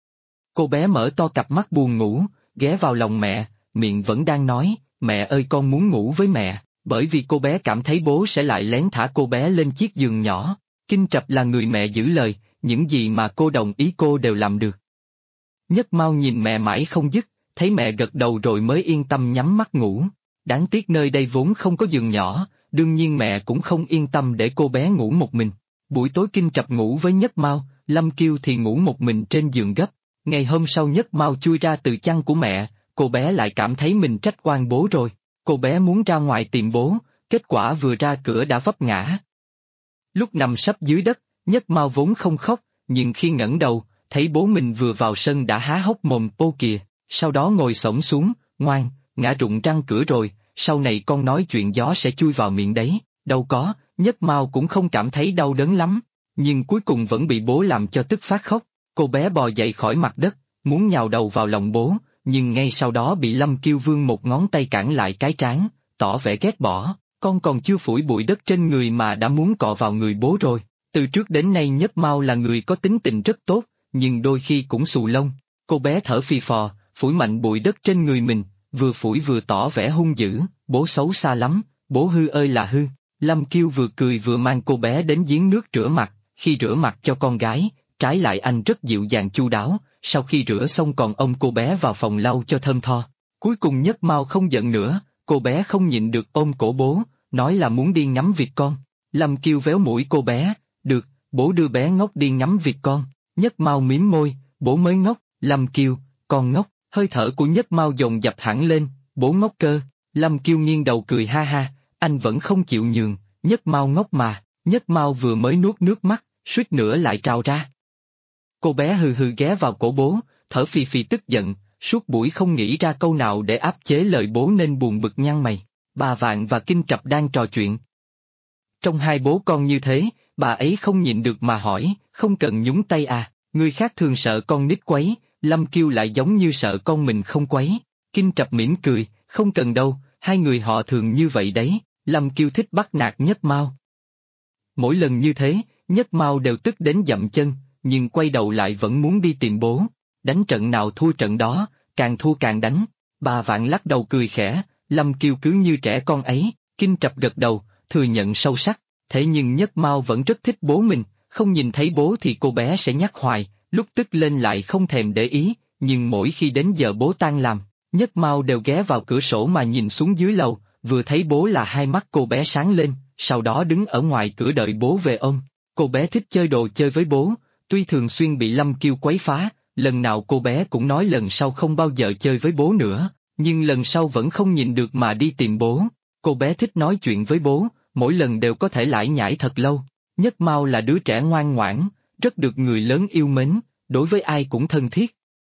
Cô bé mở to cặp mắt buồn ngủ, ghé vào lòng mẹ, miệng vẫn đang nói, mẹ ơi con muốn ngủ với mẹ, bởi vì cô bé cảm thấy bố sẽ lại lén thả cô bé lên chiếc giường nhỏ. Kinh Trập là người mẹ giữ lời, những gì mà cô đồng ý cô đều làm được. Nhất Mao nhìn mẹ mãi không dứt, thấy mẹ gật đầu rồi mới yên tâm nhắm mắt ngủ. Đáng tiếc nơi đây vốn không có giường nhỏ, đương nhiên mẹ cũng không yên tâm để cô bé ngủ một mình. Buổi tối Kinh Trập ngủ với Nhất Mao, Lâm Kiêu thì ngủ một mình trên giường gấp. Ngày hôm sau Nhất Mao chui ra từ chăn của mẹ, cô bé lại cảm thấy mình trách oan bố rồi. Cô bé muốn ra ngoài tìm bố, kết quả vừa ra cửa đã vấp ngã. Lúc nằm sấp dưới đất, Nhất Mao vốn không khóc, nhưng khi ngẩng đầu, thấy bố mình vừa vào sân đã há hốc mồm ô kìa, sau đó ngồi xổm xuống, ngoan, ngã rụng răng cửa rồi, sau này con nói chuyện gió sẽ chui vào miệng đấy, đâu có, Nhất Mao cũng không cảm thấy đau đớn lắm, nhưng cuối cùng vẫn bị bố làm cho tức phát khóc. Cô bé bò dậy khỏi mặt đất, muốn nhào đầu vào lòng bố, nhưng ngay sau đó bị Lâm Kiêu vươn một ngón tay cản lại cái trán, tỏ vẻ ghét bỏ, con còn chưa phủi bụi đất trên người mà đã muốn cọ vào người bố rồi. Từ trước đến nay Nhất Mao là người có tính tình rất tốt, nhưng đôi khi cũng xù lông. Cô bé thở phì phò, phủi mạnh bụi đất trên người mình, vừa phủi vừa tỏ vẻ hung dữ, bố xấu xa lắm, bố hư ơi là hư. Lâm Kiêu vừa cười vừa mang cô bé đến giếng nước rửa mặt, khi rửa mặt cho con gái, trái lại anh rất dịu dàng chu đáo, sau khi rửa xong còn ôm cô bé vào phòng lau cho thơm tho. Cuối cùng Nhất Mao không giận nữa, cô bé không nhịn được ôm cổ bố, nói là muốn đi ngắm vịt con. Lâm Kiêu véo mũi cô bé, được, bố đưa bé ngốc đi ngắm vịt con. Nhất Mao mím môi, bố mới ngốc, Lâm Kiêu, con ngốc, hơi thở của Nhất Mao dồn dập hẳn lên, bố ngốc cơ. Lâm Kiêu nghiêng đầu cười ha ha, anh vẫn không chịu nhường, Nhất Mao ngốc mà. Nhất Mao vừa mới nuốt nước mắt, suýt nữa lại trào ra. Cô bé hừ hừ ghé vào cổ bố, thở phì phì tức giận, suốt buổi không nghĩ ra câu nào để áp chế lời bố nên buồn bực nhăn mày. Bà Vạn và Kinh Trập đang trò chuyện. Trong hai bố con như thế, bà ấy không nhịn được mà hỏi, không cần nhúng tay à, người khác thường sợ con nít quấy, Lâm Kiêu lại giống như sợ con mình không quấy. Kinh Trập mỉm cười, không cần đâu, hai người họ thường như vậy đấy, Lâm Kiêu thích bắt nạt Nhất Mao. Mỗi lần như thế, Nhất Mao đều tức đến dậm chân, nhưng quay đầu lại vẫn muốn đi tìm bố. Đánh trận nào thua trận đó, càng thua càng đánh. Bà Vạn lắc đầu cười khẽ, Lâm Kiêu cứ như trẻ con ấy. Kinh Trập gật đầu, thừa nhận sâu sắc. Thế nhưng Nhất Mao vẫn rất thích bố mình, không nhìn thấy bố thì cô bé sẽ nhắc hoài, lúc tức lên lại không thèm để ý, nhưng mỗi khi đến giờ bố tan làm, Nhất Mao đều ghé vào cửa sổ mà nhìn xuống dưới lầu, vừa thấy bố là hai mắt cô bé sáng lên, sau đó đứng ở ngoài cửa đợi bố về ôm. Cô bé thích chơi đồ chơi với bố, tuy thường xuyên bị Lâm Kiêu quấy phá, lần nào cô bé cũng nói lần sau không bao giờ chơi với bố nữa, nhưng lần sau vẫn không nhịn được mà đi tìm bố. Cô bé thích nói chuyện với bố, mỗi lần đều có thể lải nhải thật lâu. Nhất Mao là đứa trẻ ngoan ngoãn, rất được người lớn yêu mến, đối với ai cũng thân thiết.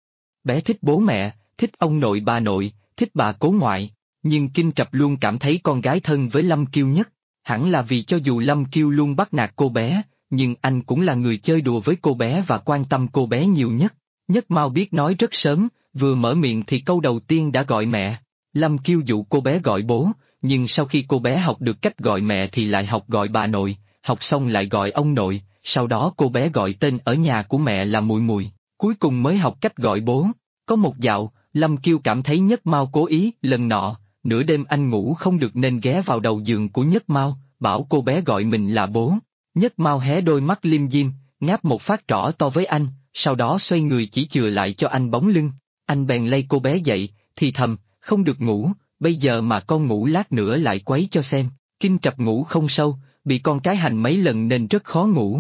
Bé thích bố mẹ, thích ông nội bà nội, thích bà cố ngoại, nhưng Kinh Trập luôn cảm thấy con gái thân với Lâm Kiêu nhất, hẳn là vì cho dù Lâm Kiêu luôn bắt nạt cô bé, nhưng anh cũng là người chơi đùa với cô bé và quan tâm cô bé nhiều nhất. Nhất Mao biết nói rất sớm, vừa mở miệng thì câu đầu tiên đã gọi mẹ. Lâm Kiêu dụ cô bé gọi bố, nhưng sau khi cô bé học được cách gọi mẹ thì lại học gọi bà nội, học xong lại gọi ông nội, sau đó cô bé gọi tên ở nhà của mẹ là mùi mùi, cuối cùng mới học cách gọi bố. Có một dạo, Lâm Kiêu cảm thấy Nhất Mao cố ý, lần nọ, nửa đêm anh ngủ không được nên ghé vào đầu giường của Nhất Mao, bảo cô bé gọi mình là bố. Nhất Mao hé đôi mắt liêm diêm, ngáp một phát trỏ to với anh, sau đó xoay người chỉ chừa lại cho anh bóng lưng. Anh bèn lay cô bé dậy, thì thầm, không được ngủ, bây giờ mà con ngủ lát nữa lại quấy cho xem. Kinh Trập ngủ không sâu, bị con cái hành mấy lần nên rất khó ngủ.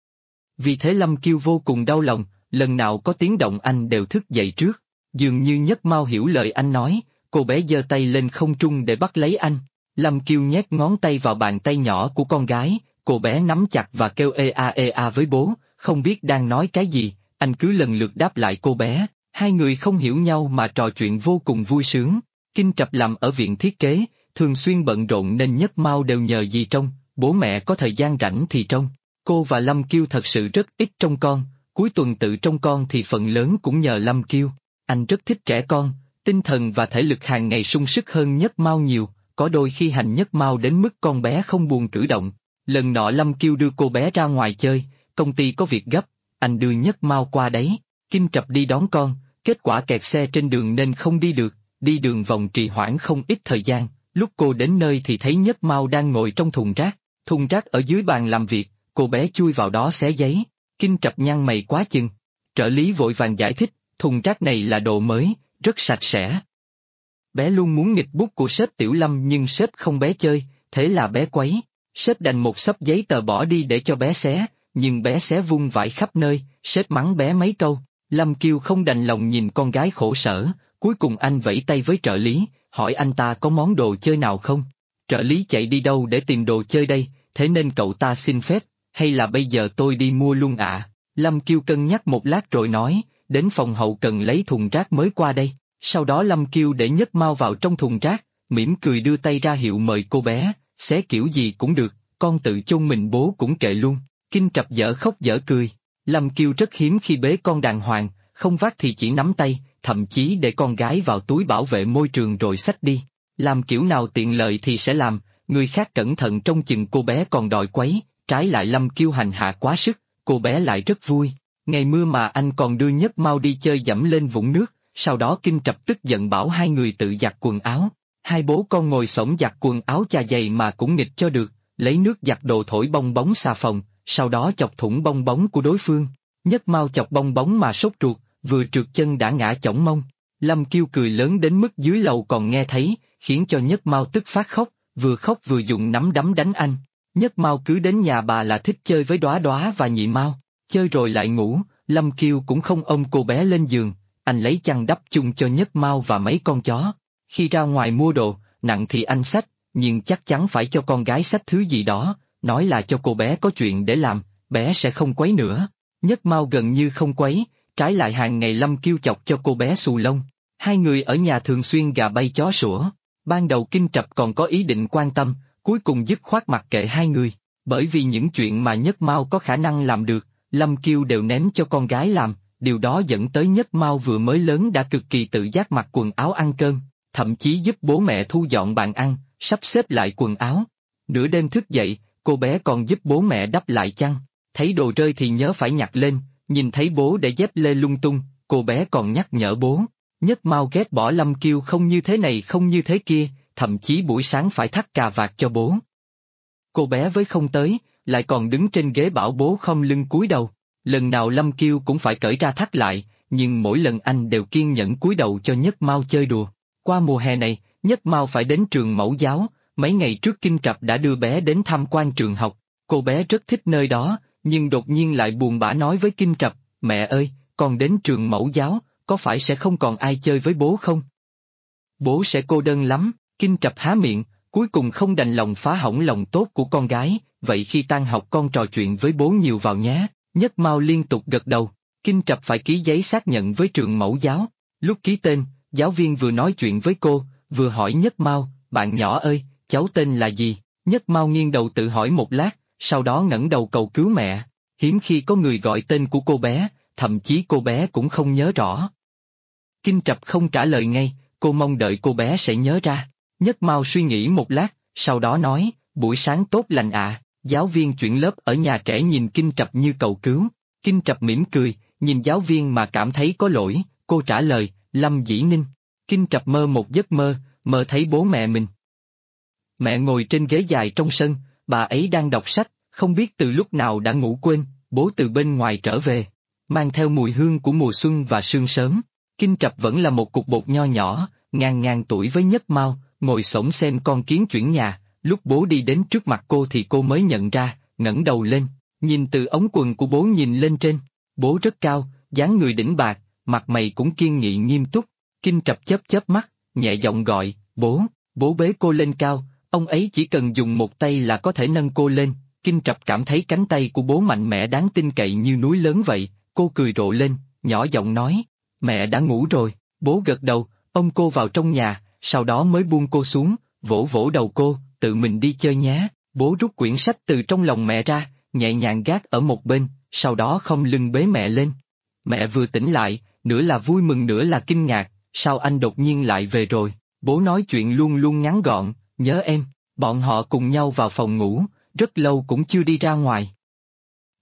Vì thế Lâm Kiêu vô cùng đau lòng, lần nào có tiếng động anh đều thức dậy trước. Dường như Nhất Mao hiểu lời anh nói, cô bé giơ tay lên không trung để bắt lấy anh. Lâm Kiêu nhét ngón tay vào bàn tay nhỏ của con gái, cô bé nắm chặt và kêu ê a với bố, không biết đang nói cái gì, anh cứ lần lượt đáp lại cô bé, hai người không hiểu nhau mà trò chuyện vô cùng vui sướng. Kinh Trập làm ở viện thiết kế, thường xuyên bận rộn nên Nhất Mao đều nhờ dì trông, bố mẹ có thời gian rảnh thì trông. Cô và Lâm Kiêu thật sự rất ít trông con, cuối tuần tự trông con thì phần lớn cũng nhờ Lâm Kiêu. Anh rất thích trẻ con, tinh thần và thể lực hàng ngày sung sức hơn Nhất Mao nhiều, có đôi khi hành Nhất Mao đến mức con bé không buồn cử động. Lần nọ Lâm Kiêu đưa cô bé ra ngoài chơi, công ty có việc gấp, anh đưa Nhất Mao qua đấy. Kinh Trập đi đón con, kết quả kẹt xe trên đường nên không đi được, đi đường vòng trì hoãn không ít thời gian, lúc cô đến nơi thì thấy Nhất Mao đang ngồi trong thùng rác ở dưới bàn làm việc, cô bé chui vào đó xé giấy. Kinh Trập nhăn mày quá chừng. Trợ lý vội vàng giải thích, thùng rác này là đồ mới, rất sạch sẽ. Bé luôn muốn nghịch bút của sếp Tiểu Lâm nhưng sếp không bé chơi, thế là bé quấy. Sếp đành một xấp giấy tờ bỏ đi để cho bé xé, nhưng bé xé vung vãi khắp nơi, sếp mắng bé mấy câu. Lâm Kiêu không đành lòng nhìn con gái khổ sở, cuối cùng anh vẫy tay với trợ lý, hỏi anh ta có món đồ chơi nào không. Trợ lý chạy đi đâu để tìm đồ chơi đây, thế nên cậu ta xin phép, hay là bây giờ tôi đi mua luôn ạ? Lâm Kiêu cân nhắc một lát rồi nói, đến phòng hậu cần lấy thùng rác mới qua đây. Sau đó Lâm Kiêu để Nhất Mao vào trong thùng rác, mỉm cười đưa tay ra hiệu mời cô bé, xé kiểu gì cũng được, con tự chôn mình bố cũng kệ luôn. Kinh Trập dở khóc dở cười. Lâm Kiêu rất hiếm khi bế con đàng hoàng, không vác thì chỉ nắm tay, thậm chí để con gái vào túi bảo vệ môi trường rồi xách đi. Làm kiểu nào tiện lợi thì sẽ làm, người khác cẩn thận trông chừng cô bé còn đòi quấy, trái lại Lâm Kiêu hành hạ quá sức, cô bé lại rất vui. Ngày mưa mà anh còn đưa Nhất Mao đi chơi dẫm lên vũng nước, sau đó Kinh Trập tức giận bảo hai người tự giặt quần áo. Hai bố con ngồi xổm giặt quần áo chà giày mà cũng nghịch cho được, lấy nước giặt đồ thổi bong bóng xà phòng, sau đó chọc thủng bong bóng của đối phương. Nhất Mao chọc bong bóng mà sốt ruột, vừa trượt chân đã ngã chỏng mông. Lâm Kiêu cười lớn đến mức dưới lầu còn nghe thấy, khiến cho Nhất Mao tức phát khóc vừa dùng nắm đấm đánh anh. Nhất Mao cứ đến nhà bà là thích chơi với Đóa Đóa và Nhị Mao, chơi rồi lại ngủ. Lâm Kiêu cũng không ôm cô bé lên giường, anh lấy chăn đắp chung cho Nhất Mao và mấy con chó. Khi ra ngoài mua đồ, nặng thì anh xách, nhưng chắc chắn phải cho con gái xách thứ gì đó, nói là cho cô bé có chuyện để làm, bé sẽ không quấy nữa. Nhất Mao gần như không quấy, trái lại hàng ngày Lâm Kiêu chọc cho cô bé xù lông. Hai người ở nhà thường xuyên gà bay chó sủa. Ban đầu Kinh Trập còn có ý định quan tâm, cuối cùng dứt khoát mặc kệ hai người, bởi vì những chuyện mà Nhất Mao có khả năng làm được, Lâm Kiêu đều ném cho con gái làm, điều đó dẫn tới Nhất Mao vừa mới lớn đã cực kỳ tự giác mặc quần áo ăn cơm, thậm chí giúp bố mẹ thu dọn bàn ăn, sắp xếp lại quần áo. Nửa đêm thức dậy, cô bé còn giúp bố mẹ đắp lại chăn, thấy đồ rơi thì nhớ phải nhặt lên, nhìn thấy bố để dép lê lung tung, cô bé còn nhắc nhở bố. Nhất Mao ghét bỏ Lâm Kiêu không như thế này không như thế kia, thậm chí buổi sáng phải thắt cà vạt cho bố. Cô bé với không tới, lại còn đứng trên ghế bảo bố khom lưng cúi đầu. Lần nào Lâm Kiêu cũng phải cởi ra thắt lại, nhưng mỗi lần anh đều kiên nhẫn cúi đầu cho Nhất Mao chơi đùa. Qua mùa hè này, Nhất Mao phải đến trường mẫu giáo, mấy ngày trước Kinh Trập đã đưa bé đến tham quan trường học. Cô bé rất thích nơi đó, nhưng đột nhiên lại buồn bã nói với Kinh Trập, mẹ ơi, con đến trường mẫu giáo, có phải sẽ không còn ai chơi với bố không? Bố sẽ cô đơn lắm. Kinh Trập há miệng, cuối cùng không đành lòng phá hỏng lòng tốt của con gái, vậy khi tan học con trò chuyện với bố nhiều vào nhé. Nhất Mao liên tục gật đầu, Kinh Trập phải ký giấy xác nhận với trường mẫu giáo. Lúc ký tên, giáo viên vừa nói chuyện với cô, vừa hỏi Nhất Mao, bạn nhỏ ơi, cháu tên là gì? Nhất Mao nghiêng đầu tự hỏi một lát, sau đó ngẩng đầu cầu cứu mẹ. Hiếm khi có người gọi tên của cô bé, thậm chí cô bé cũng không nhớ rõ. Kinh Trập không trả lời ngay, cô mong đợi cô bé sẽ nhớ ra. Nhất Mao suy nghĩ một lát, sau đó nói, buổi sáng tốt lành ạ. Giáo viên chuyển lớp ở nhà trẻ nhìn Kinh Trập như cầu cứu. Kinh Trập mỉm cười, nhìn giáo viên mà cảm thấy có lỗi, cô trả lời, Lâm Dĩ Ninh. Kinh Trập mơ một giấc mơ, mơ thấy bố mẹ mình. Mẹ ngồi trên ghế dài trong sân, bà ấy đang đọc sách, không biết từ lúc nào đã ngủ quên, bố từ bên ngoài trở về, mang theo mùi hương của mùa xuân và sương sớm. Kinh Trập vẫn là một cục bột nho nhỏ, ngang tuổi với Nhất Mao, ngồi xổm xem con kiến chuyển nhà. Lúc bố đi đến trước mặt cô thì cô mới nhận ra, ngẩng đầu lên, nhìn từ ống quần của bố nhìn lên trên. Bố rất cao, dáng người đĩnh bạc, mặt mày cũng kiên nghị nghiêm túc. Kinh Trập chớp mắt, nhẹ giọng gọi, bố bế cô lên cao, ông ấy chỉ cần dùng một tay là có thể nâng cô lên. Kinh Trập cảm thấy cánh tay của bố mạnh mẽ đáng tin cậy như núi lớn vậy, cô cười rộ lên, nhỏ giọng nói, mẹ đã ngủ rồi. Bố gật đầu, ôm cô vào trong nhà, sau đó mới buông cô xuống, vỗ vỗ đầu cô, tự mình đi chơi nhé. Bố rút quyển sách từ trong lòng mẹ ra, nhẹ nhàng gác ở một bên, sau đó khom lưng bế mẹ lên. Mẹ vừa tỉnh lại, nửa là vui mừng nửa là kinh ngạc, sao anh đột nhiên lại về rồi? Bố nói chuyện luôn luôn ngắn gọn, nhớ em. Bọn họ cùng nhau vào phòng ngủ, rất lâu cũng chưa đi ra ngoài.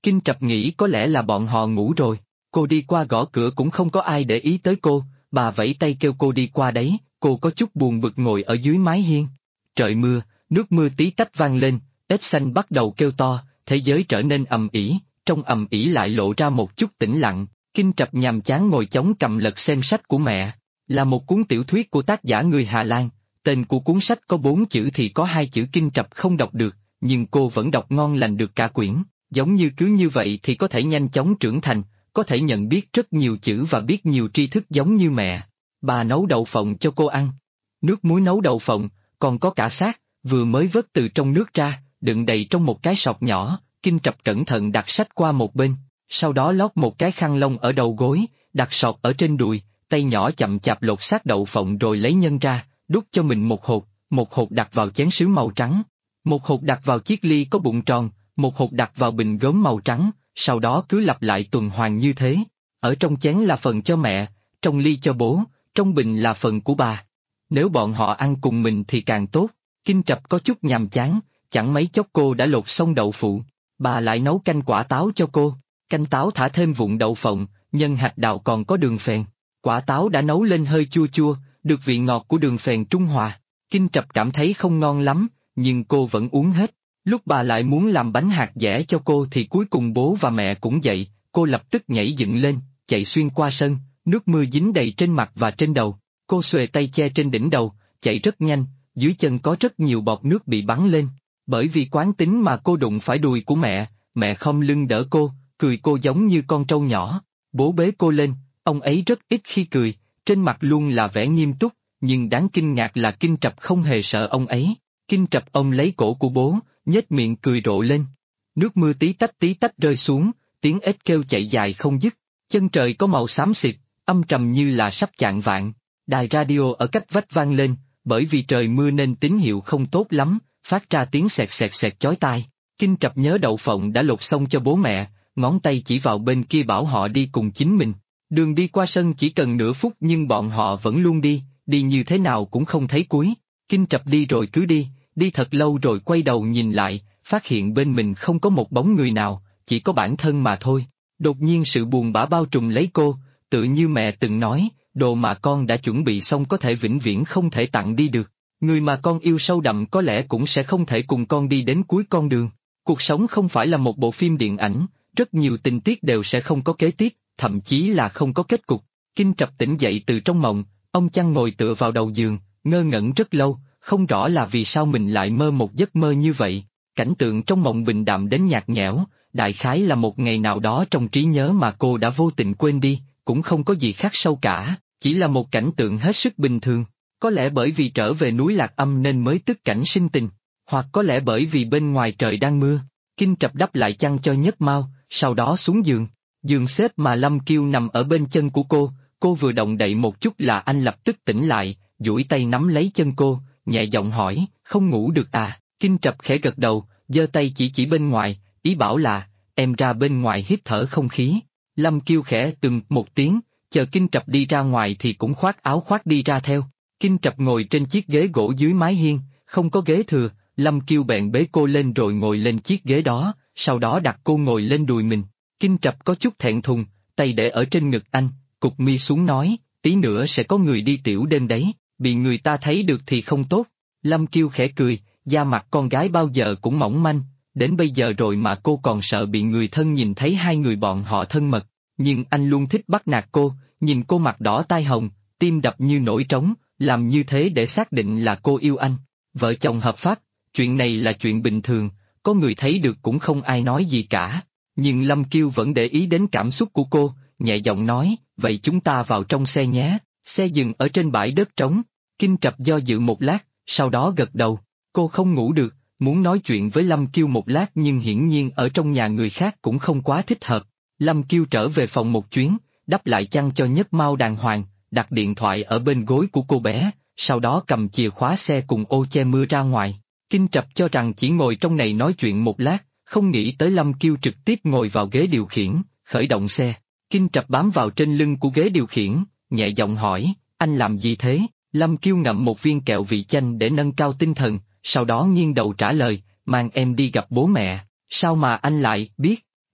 Kinh Trập nghĩ có lẽ là bọn họ ngủ rồi. Cô đi qua gõ cửa cũng không có ai để ý tới cô, bà vẫy tay kêu cô đi qua đấy, cô có chút buồn bực ngồi ở dưới mái hiên. Trời mưa, nước mưa tí tách vang lên, ếch xanh bắt đầu kêu to, thế giới trở nên ầm ĩ, trong ầm ĩ lại lộ ra một chút tĩnh lặng. Kinh Trập nhàm chán ngồi chống cằm lật xem sách của mẹ, là một cuốn tiểu thuyết của tác giả người Hà Lan. Tên của cuốn sách có 4 chữ thì có 2 chữ Kinh Trập không đọc được, nhưng cô vẫn đọc ngon lành được cả quyển, giống như cứ như vậy thì có thể nhanh chóng trưởng thành, có thể nhận biết rất nhiều chữ và biết nhiều tri thức giống như mẹ. Bà nấu đậu phộng cho cô ăn. Nước muối nấu đậu phộng, còn có cả xác, vừa mới vớt từ trong nước ra, đựng đầy trong một cái sọt nhỏ. Kinh Trập cẩn thận đặt sách qua một bên, sau đó lót một cái khăn lông ở đầu gối, đặt sọt ở trên đùi, tay nhỏ chậm chạp lột xác đậu phộng rồi lấy nhân ra, đút cho mình một hột đặt vào chén sứ màu trắng, một hột đặt vào chiếc ly có bụng tròn, một hột đặt vào bình gốm màu trắng, sau đó cứ lặp lại tuần hoàn như thế. Ở trong chén là phần cho mẹ, trong ly cho bố, trong bình là phần của bà. Nếu bọn họ ăn cùng mình thì càng tốt. Kinh Trập có chút nhàm chán, chẳng mấy chốc cô đã lột xong đậu phụ. Bà lại nấu canh quả táo cho cô, canh táo thả thêm vụn đậu phộng, nhân hạt đào còn có đường phèn. Quả táo đã nấu lên hơi chua chua, được vị ngọt của đường phèn trung hòa. Kinh Trập cảm thấy không ngon lắm, nhưng cô vẫn uống hết. Lúc bà lại muốn làm bánh hạt dẻ cho cô thì cuối cùng bố và mẹ cũng dậy, cô lập tức nhảy dựng lên, chạy xuyên qua sân, nước mưa dính đầy trên mặt và trên đầu. Cô xuề tay che trên đỉnh đầu, chạy rất nhanh, dưới chân có rất nhiều bọt nước bị bắn lên. Bởi vì quán tính mà cô đụng phải đùi của mẹ khom lưng đỡ cô, cười cô giống như con trâu nhỏ. Bố bế cô lên, ông ấy rất ít khi cười, trên mặt luôn là vẻ nghiêm túc, nhưng đáng kinh ngạc là Kinh Trập không hề sợ ông ấy. Kinh Trập ôm lấy cổ của bố, nhếch miệng cười rộ lên. Nước mưa tí tách rơi xuống, tiếng ếch kêu chạy dài không dứt, chân trời có màu xám xịt, âm trầm như là sắp chạng vạng. Đài radio ở cách vách vang lên, bởi vì trời mưa nên tín hiệu không tốt lắm, phát ra tiếng sẹt sẹt sẹt chói tai. Kinh Trập nhớ đậu phộng đã lột xong cho bố mẹ, ngón tay chỉ vào bên kia bảo họ đi cùng chính mình. Đường đi qua sân chỉ cần nửa phút nhưng bọn họ vẫn luôn đi như thế nào cũng không thấy cuối. Kinh Trập đi rồi cứ đi thật lâu rồi quay đầu nhìn lại, phát hiện bên mình không có một bóng người nào, chỉ có bản thân mà thôi. Đột nhiên sự buồn bã bao trùm lấy cô, tự như mẹ từng nói, đồ mà con đã chuẩn bị xong có thể vĩnh viễn không thể tặng đi được. Người mà con yêu sâu đậm có lẽ cũng sẽ không thể cùng con đi đến cuối con đường. Cuộc sống không phải là một bộ phim điện ảnh, rất nhiều tình tiết đều sẽ không có kế tiếp, thậm chí là không có kết cục. Kinh Trập tỉnh dậy từ trong mộng, ông chăn ngồi tựa vào đầu giường, ngơ ngẩn rất lâu, không rõ là vì sao mình lại mơ một giấc mơ như vậy. Cảnh tượng trong mộng bình đạm đến nhạt nhẽo, đại khái là một ngày nào đó trong trí nhớ mà cô đã vô tình quên đi, cũng không có gì khác sâu cả, chỉ là một cảnh tượng hết sức bình thường. Có lẽ bởi vì trở về núi Lạc Âm nên mới tức cảnh sinh tình, hoặc có lẽ bởi vì bên ngoài trời đang mưa. Kinh Trập đắp lại chăn cho Nhất Mao, sau đó xuống giường. Giường xếp mà Lâm Kiêu nằm ở bên chân của cô vừa động đậy một chút là anh lập tức tỉnh lại, duỗi tay nắm lấy chân cô, nhẹ giọng hỏi, không ngủ được à? Kinh Trập khẽ gật đầu, giơ tay chỉ bên ngoài, ý bảo là, em ra bên ngoài hít thở không khí. Lâm Kiêu khẽ một tiếng, chờ Kinh Trập đi ra ngoài thì cũng khoác áo khoác đi ra theo. Kinh Trập ngồi trên chiếc ghế gỗ dưới mái hiên, không có ghế thừa, Lâm Kiêu bèn bế cô lên rồi ngồi lên chiếc ghế đó, sau đó đặt cô ngồi lên đùi mình. Kinh Trập có chút thẹn thùng, tay để ở trên ngực anh, cụp mi xuống nói, tí nữa sẽ có người đi tiểu đêm đấy, bị người ta thấy được thì không tốt. Lâm Kiêu khẽ cười, da mặt con gái bao giờ cũng mỏng manh, đến bây giờ rồi mà cô còn sợ bị người thân nhìn thấy hai người bọn họ thân mật, nhưng anh luôn thích bắt nạt cô, nhìn cô mặt đỏ tai hồng, tim đập như nổi trống, làm như thế để xác định là cô yêu anh. Vợ chồng hợp pháp, chuyện này là chuyện bình thường, có người thấy được cũng không ai nói gì cả. Nhưng Lâm Kiêu vẫn để ý đến cảm xúc của cô, nhẹ giọng nói, vậy chúng ta vào trong xe nhé. Xe dừng ở trên bãi đất trống. Kinh Trập do dự một lát, sau đó gật đầu. Cô không ngủ được, muốn nói chuyện với Lâm Kiêu một lát nhưng hiển nhiên ở trong nhà người khác cũng không quá thích hợp. Lâm Kiêu trở về phòng một chuyến, đắp lại chăn cho Nhất Mao đàng hoàng, đặt điện thoại ở bên gối của cô bé, sau đó cầm chìa khóa xe cùng ô che mưa ra ngoài. Kinh Trập cho rằng chỉ ngồi trong này nói chuyện một lát, không nghĩ tới Lâm Kiêu trực tiếp ngồi vào ghế điều khiển, khởi động xe. Kinh Trập bám vào trên lưng của ghế điều khiển, nhẹ giọng hỏi, anh làm gì thế? Lâm Kiêu ngậm một viên kẹo vị chanh để nâng cao tinh thần, sau đó nghiêng đầu trả lời, mang em đi gặp bố mẹ. Sao mà anh lại biết?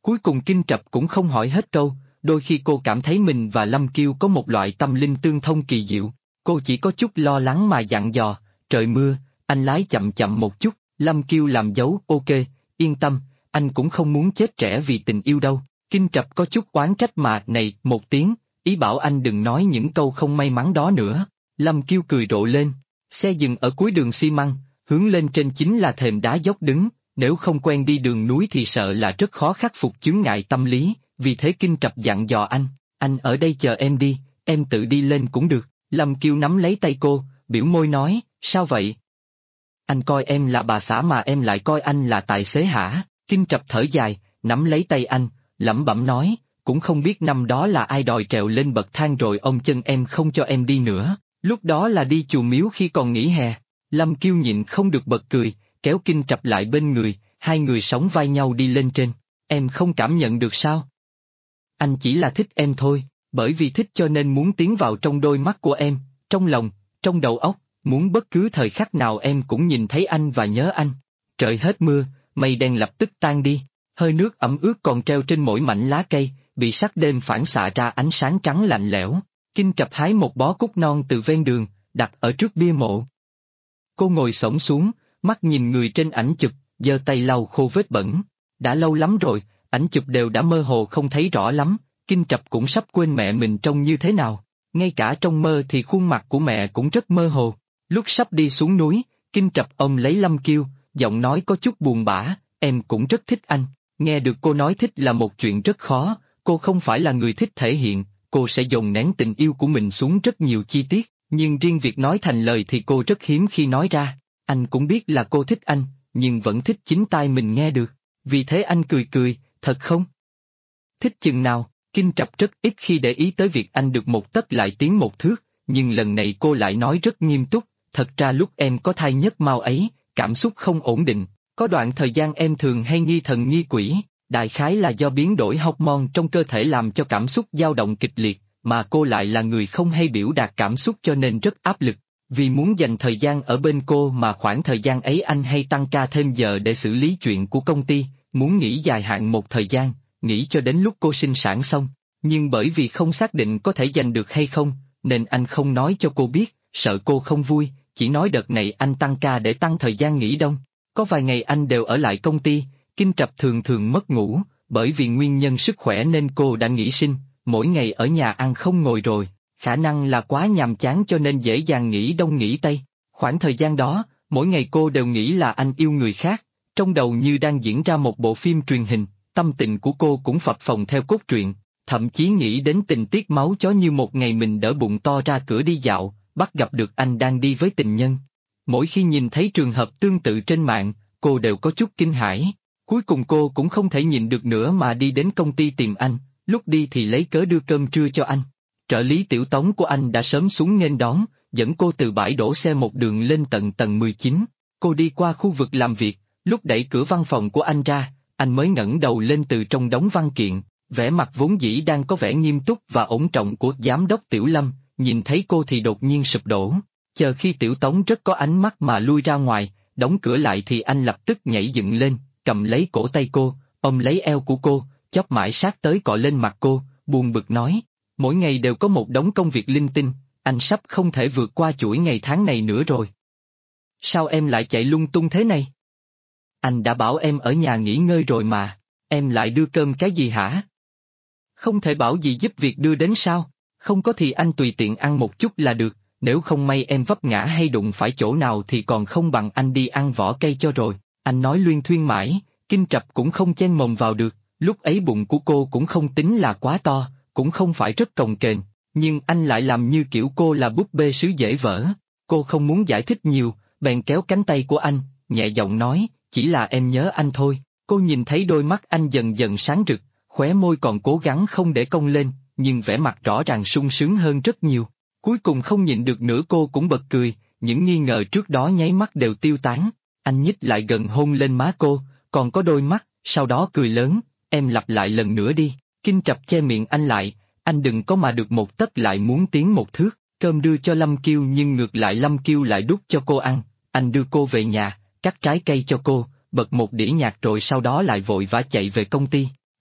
Cuối cùng Kinh Trập cũng không hỏi hết câu, đôi khi cô cảm thấy mình và Lâm Kiêu có một loại tâm linh tương thông kỳ diệu, cô chỉ có chút lo lắng mà dặn dò, trời mưa, anh lái chậm chậm một chút, Lâm Kiêu làm dấu, ok, yên tâm, anh cũng không muốn chết trẻ vì tình yêu đâu. Kinh Trập có chút oán trách mà, này, một tiếng, ý bảo anh đừng nói những câu không may mắn đó nữa. Lâm Kiêu cười rộ lên, xe dừng ở cuối đường xi măng, hướng lên trên chính là thềm đá dốc đứng, nếu không quen đi đường núi thì sợ là rất khó khắc phục chướng ngại tâm lý, vì thế Kinh Trập dặn dò anh ở đây chờ em đi, em tự đi lên cũng được. Lâm Kiêu nắm lấy tay cô, biểu môi nói, sao vậy? Anh coi em là bà xã mà em lại coi anh là tài xế hả? Kinh Trập thở dài, nắm lấy tay anh, lẩm bẩm nói, cũng không biết năm đó là ai đòi trèo lên bậc thang rồi ôm chân em không cho em đi nữa, lúc đó là đi chùa miếu khi còn nghỉ hè. Lâm Kiêu nhịn không được bật cười, kéo Kinh Trập lại bên người, hai người sóng vai nhau đi lên trên. Em không cảm nhận được sao? Anh chỉ là thích em thôi, bởi vì thích cho nên muốn tiến vào trong đôi mắt của em, trong lòng, trong đầu óc, muốn bất cứ thời khắc nào em cũng nhìn thấy anh và nhớ anh. Trời hết mưa, mây đen lập tức tan đi, hơi nước ẩm ướt còn treo trên mỗi mảnh lá cây, bị sắc đêm phản xạ ra ánh sáng trắng lạnh lẽo. Kinh Trập hái một bó cúc non từ ven đường, đặt ở trước bia mộ. Cô ngồi xổm xuống, mắt nhìn người trên ảnh chụp, giơ tay lau khô vết bẩn. Đã lâu lắm rồi, ảnh chụp đều đã mơ hồ không thấy rõ lắm, Kinh Trập cũng sắp quên mẹ mình trông như thế nào. Ngay cả trong mơ thì khuôn mặt của mẹ cũng rất mơ hồ. Lúc sắp đi xuống núi, Kinh Trập ôm lấy Lâm Kiêu, giọng nói có chút buồn bã, em cũng rất thích anh. Nghe được cô nói thích là một chuyện rất khó, cô không phải là người thích thể hiện, cô sẽ dồn nén tình yêu của mình xuống rất nhiều chi tiết, nhưng riêng việc nói thành lời thì cô rất hiếm khi nói ra. Anh cũng biết là cô thích anh, nhưng vẫn thích chính tai mình nghe được. Vì thế anh cười cười, thật không? Thích chừng nào? Kinh Trập rất ít khi để ý tới việc anh được một tấc lại tiến một thước, nhưng lần này cô lại nói rất nghiêm túc, thật ra lúc em có thai nhất mao ấy, cảm xúc không ổn định, có đoạn thời gian em thường hay nghi thần nghi quỷ, đại khái là do biến đổi hormone trong cơ thể làm cho cảm xúc dao động kịch liệt, mà cô lại là người không hay biểu đạt cảm xúc cho nên rất áp lực. Vì muốn dành thời gian ở bên cô mà khoảng thời gian ấy anh hay tăng ca thêm giờ để xử lý chuyện của công ty, muốn nghỉ dài hạn một thời gian, nghỉ cho đến lúc cô sinh sản xong. Nhưng bởi vì không xác định có thể giành được hay không, nên anh không nói cho cô biết, sợ cô không vui, chỉ nói đợt này anh tăng ca để tăng thời gian nghỉ đông. Có vài ngày anh đều ở lại công ty, Kinh Trập thường thường mất ngủ, bởi vì nguyên nhân sức khỏe nên cô đã nghỉ sinh, mỗi ngày ở nhà ăn không ngồi rồi. Khả năng là quá nhàm chán cho nên dễ dàng nghỉ đông nghỉ tây. Khoảng thời gian đó, mỗi ngày cô đều nghĩ là anh yêu người khác, trong đầu như đang diễn ra một bộ phim truyền hình, tâm tình của cô cũng phập phồng theo cốt truyện, thậm chí nghĩ đến tình tiết máu chó như một ngày mình đỡ bụng to ra cửa đi dạo, bắt gặp được anh đang đi với tình nhân. Mỗi khi nhìn thấy trường hợp tương tự trên mạng, cô đều có chút kinh hãi. Cuối cùng cô cũng không thể nhịn được nữa mà đi đến công ty tìm anh, lúc đi thì lấy cớ đưa cơm trưa cho anh. Trợ lý tiểu tống của anh đã sớm xuống nghênh đón, dẫn cô từ bãi đổ xe một đường lên tận tầng 19. Cô đi qua khu vực làm việc, lúc đẩy cửa văn phòng của anh ra, anh mới ngẩng đầu lên từ trong đống văn kiện, vẻ mặt vốn dĩ đang có vẻ nghiêm túc và ổn trọng của giám đốc Tiểu Lâm, nhìn thấy cô thì đột nhiên sụp đổ. Chờ khi Tiểu Tống rất có ánh mắt mà lui ra ngoài, đóng cửa lại thì anh lập tức nhảy dựng lên, cầm lấy cổ tay cô, ôm lấy eo của cô, chóp mãi sát tới cọ lên mặt cô, buồn bực nói. Mỗi ngày đều có một đống công việc linh tinh, anh sắp không thể vượt qua chuỗi ngày tháng này nữa rồi. Sao em lại chạy lung tung thế này? Anh đã bảo em ở nhà nghỉ ngơi rồi mà, em lại đưa cơm cái gì hả? Không thể bảo gì giúp việc đưa đến sao? Không có thì anh tùy tiện ăn một chút là được, nếu không may em vấp ngã hay đụng phải chỗ nào thì còn không bằng anh đi ăn vỏ cây cho rồi. Anh nói luyên thuyên mãi, Kinh Trập cũng không chen mồm vào được, lúc ấy bụng của cô cũng không tính là quá to, cũng không phải rất cồng kềnh, nhưng anh lại làm như kiểu cô là búp bê sứ dễ vỡ. Cô không muốn giải thích nhiều, bèn kéo cánh tay của anh, nhẹ giọng nói, chỉ là em nhớ anh thôi. Cô nhìn thấy đôi mắt anh dần dần sáng rực, khóe môi còn cố gắng không để cong lên, nhưng vẻ mặt rõ ràng sung sướng hơn rất nhiều. Cuối cùng không nhịn được nữa cô cũng bật cười, những nghi ngờ trước đó nháy mắt đều tiêu tán. Anh nhích lại gần hôn lên má cô, còn có đôi mắt, sau đó cười lớn, em lặp lại lần nữa đi. Kinh Trập che miệng anh lại, anh đừng có mà được một tấc lại muốn tiến một thước. Cơm đưa cho Lâm Kiêu nhưng ngược lại Lâm Kiêu lại đút cho cô ăn. Anh đưa cô về nhà, cắt trái cây cho cô, bật một đĩa nhạc rồi sau đó lại vội vã chạy về công ty.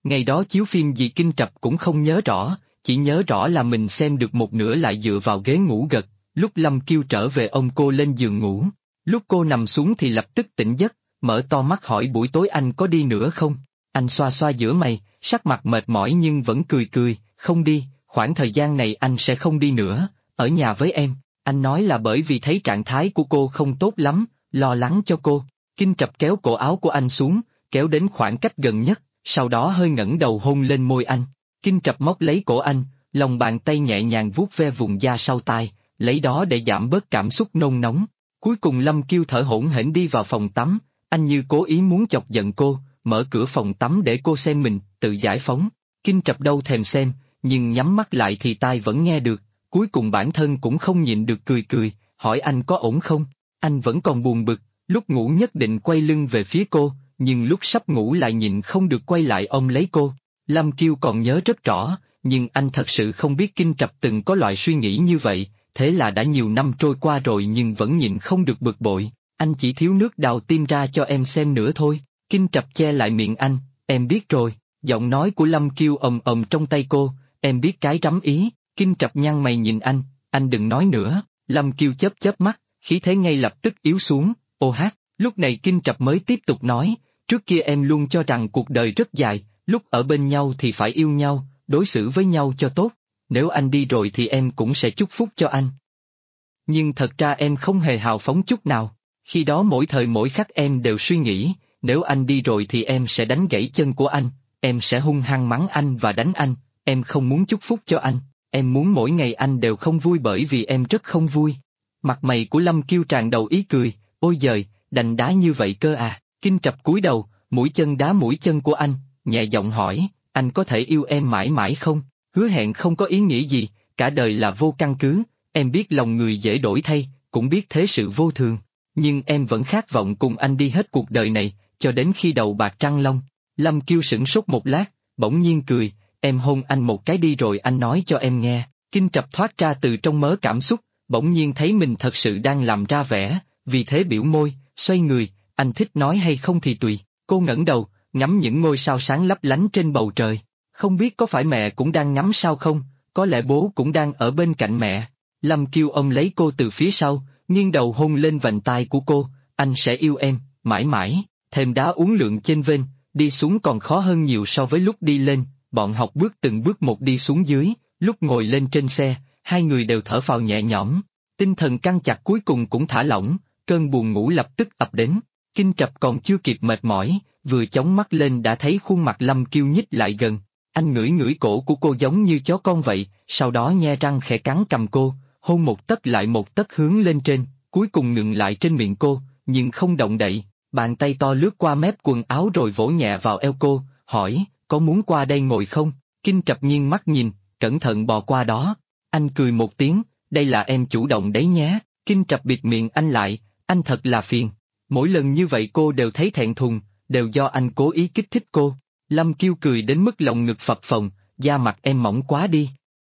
Ngày đó chiếu phim gì Kinh Trập cũng không nhớ rõ, chỉ nhớ rõ là mình xem được một nửa lại dựa vào ghế ngủ gật, lúc Lâm Kiêu trở về ôm cô lên giường ngủ. Lúc cô nằm xuống thì lập tức tỉnh giấc, mở to mắt hỏi buổi tối anh có đi nữa không? Anh xoa xoa giữa mày, sắc mặt mệt mỏi nhưng vẫn cười cười, không đi, khoảng thời gian này anh sẽ không đi nữa, ở nhà với em. Anh nói là bởi vì thấy trạng thái của cô không tốt lắm, lo lắng cho cô. Kinh Trập kéo cổ áo của anh xuống, kéo đến khoảng cách gần nhất, sau đó hơi ngẩng đầu hôn lên môi anh. Kinh Trập móc lấy cổ anh, lòng bàn tay nhẹ nhàng vuốt ve vùng da sau tai, lấy đó để giảm bớt cảm xúc nôn nóng. Cuối cùng Lâm Kiêu thở hổn hển đi vào phòng tắm, anh như cố ý muốn chọc giận cô, mở cửa phòng tắm để cô xem mình, tự giải phóng. Kinh Trập đâu thèm xem, nhưng nhắm mắt lại thì tai vẫn nghe được, cuối cùng bản thân cũng không nhịn được cười cười, hỏi anh có ổn không? Anh vẫn còn buồn bực, lúc ngủ nhất định quay lưng về phía cô, nhưng lúc sắp ngủ lại nhịn không được quay lại ôm lấy cô. Lâm Kiêu còn nhớ rất rõ, nhưng anh thật sự không biết Kinh Trập từng có loại suy nghĩ như vậy, thế là đã nhiều năm trôi qua rồi nhưng vẫn nhịn không được bực bội. Anh chỉ thiếu nước đào tim ra cho em xem nữa thôi. Kinh Trập che lại miệng anh, em biết rồi. Giọng nói của Lâm Kiêu ầm ầm trong tay cô, em biết cái rắm ý. Kinh Trập nhăn mày nhìn anh đừng nói nữa. Lâm Kiêu chớp chớp mắt, khí thế ngay lập tức yếu xuống. Ô hát, lúc này Kinh Trập mới tiếp tục nói, trước kia em luôn cho rằng cuộc đời rất dài, lúc ở bên nhau thì phải yêu nhau, đối xử với nhau cho tốt. Nếu anh đi rồi thì em cũng sẽ chúc phúc cho anh. Nhưng thật ra em không hề hào phóng chút nào. Khi đó mỗi thời mỗi khắc em đều suy nghĩ, nếu anh đi rồi thì em sẽ đánh gãy chân của anh, em sẽ hung hăng mắng anh và đánh anh, em không muốn chúc phúc cho anh, em muốn mỗi ngày anh đều không vui bởi vì em rất không vui. Mặt mày của Lâm Kiêu tràn đầu ý cười, ôi giời, đành đá như vậy cơ à. Kinh Trập cúi đầu, mũi chân đá mũi chân của anh, nhẹ giọng hỏi, anh có thể yêu em mãi mãi không? Hứa hẹn không có ý nghĩa gì, cả đời là vô căn cứ, em biết lòng người dễ đổi thay, cũng biết thế sự vô thường, nhưng em vẫn khát vọng cùng anh đi hết cuộc đời này, cho đến khi đầu bạc trăng long. Lâm Kiêu sửng sốt một lát, bỗng nhiên cười, em hôn anh một cái đi rồi anh nói cho em nghe. Kinh Trập thoát ra từ trong mớ cảm xúc, bỗng nhiên thấy mình thật sự đang làm ra vẻ, vì thế biểu môi, xoay người, anh thích nói hay không thì tùy. Cô ngẩng đầu, ngắm những ngôi sao sáng lấp lánh trên bầu trời. Không biết có phải mẹ cũng đang ngắm sao không, có lẽ bố cũng đang ở bên cạnh mẹ. Lâm Kiêu ôm lấy cô từ phía sau, nghiêng đầu hôn lên vành tai của cô, anh sẽ yêu em, mãi mãi. Thềm đá uốn lượn chênh vênh, đi xuống còn khó hơn nhiều so với lúc đi lên, bọn học bước từng bước một đi xuống dưới, lúc ngồi lên trên xe, hai người đều thở phào nhẹ nhõm, tinh thần căng chặt cuối cùng cũng thả lỏng, cơn buồn ngủ lập tức ập đến. Kinh Trập còn chưa kịp mệt mỏi, vừa chóng mắt lên đã thấy khuôn mặt Lâm Kiêu nhích lại gần. Anh ngửi ngửi cổ của cô giống như chó con vậy, sau đó nhe răng khẽ cắn cầm cô, hôn một tấc lại một tấc hướng lên trên, cuối cùng ngừng lại trên miệng cô, nhưng không động đậy. Bàn tay to lướt qua mép quần áo rồi vỗ nhẹ vào eo cô, hỏi, có muốn qua đây ngồi không? Kinh Trập nghiêng mắt nhìn, cẩn thận bò qua đó. Anh cười một tiếng, đây là em chủ động đấy nhé. Kinh Trập bịt miệng anh lại, anh thật là phiền. Mỗi lần như vậy cô đều thấy thẹn thùng, đều do anh cố ý kích thích cô. Lâm Kiêu cười đến mức lòng ngực phập phồng, da mặt em mỏng quá đi.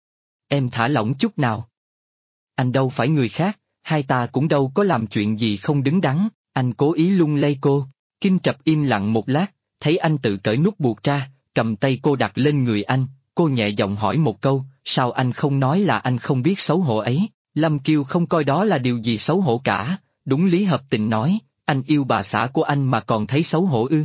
Em thả lỏng chút nào. Anh đâu phải người khác, hai ta cũng đâu có làm chuyện gì không đứng đắn, anh cố ý lung lay cô. Kinh Trập im lặng một lát, thấy anh tự cởi nút buộc ra, cầm tay cô đặt lên người anh, cô nhẹ giọng hỏi một câu, sao anh không nói là anh không biết xấu hổ ấy? Lâm Kiêu không coi đó là điều gì xấu hổ cả, đúng lý hợp tình nói, anh yêu bà xã của anh mà còn thấy xấu hổ ư?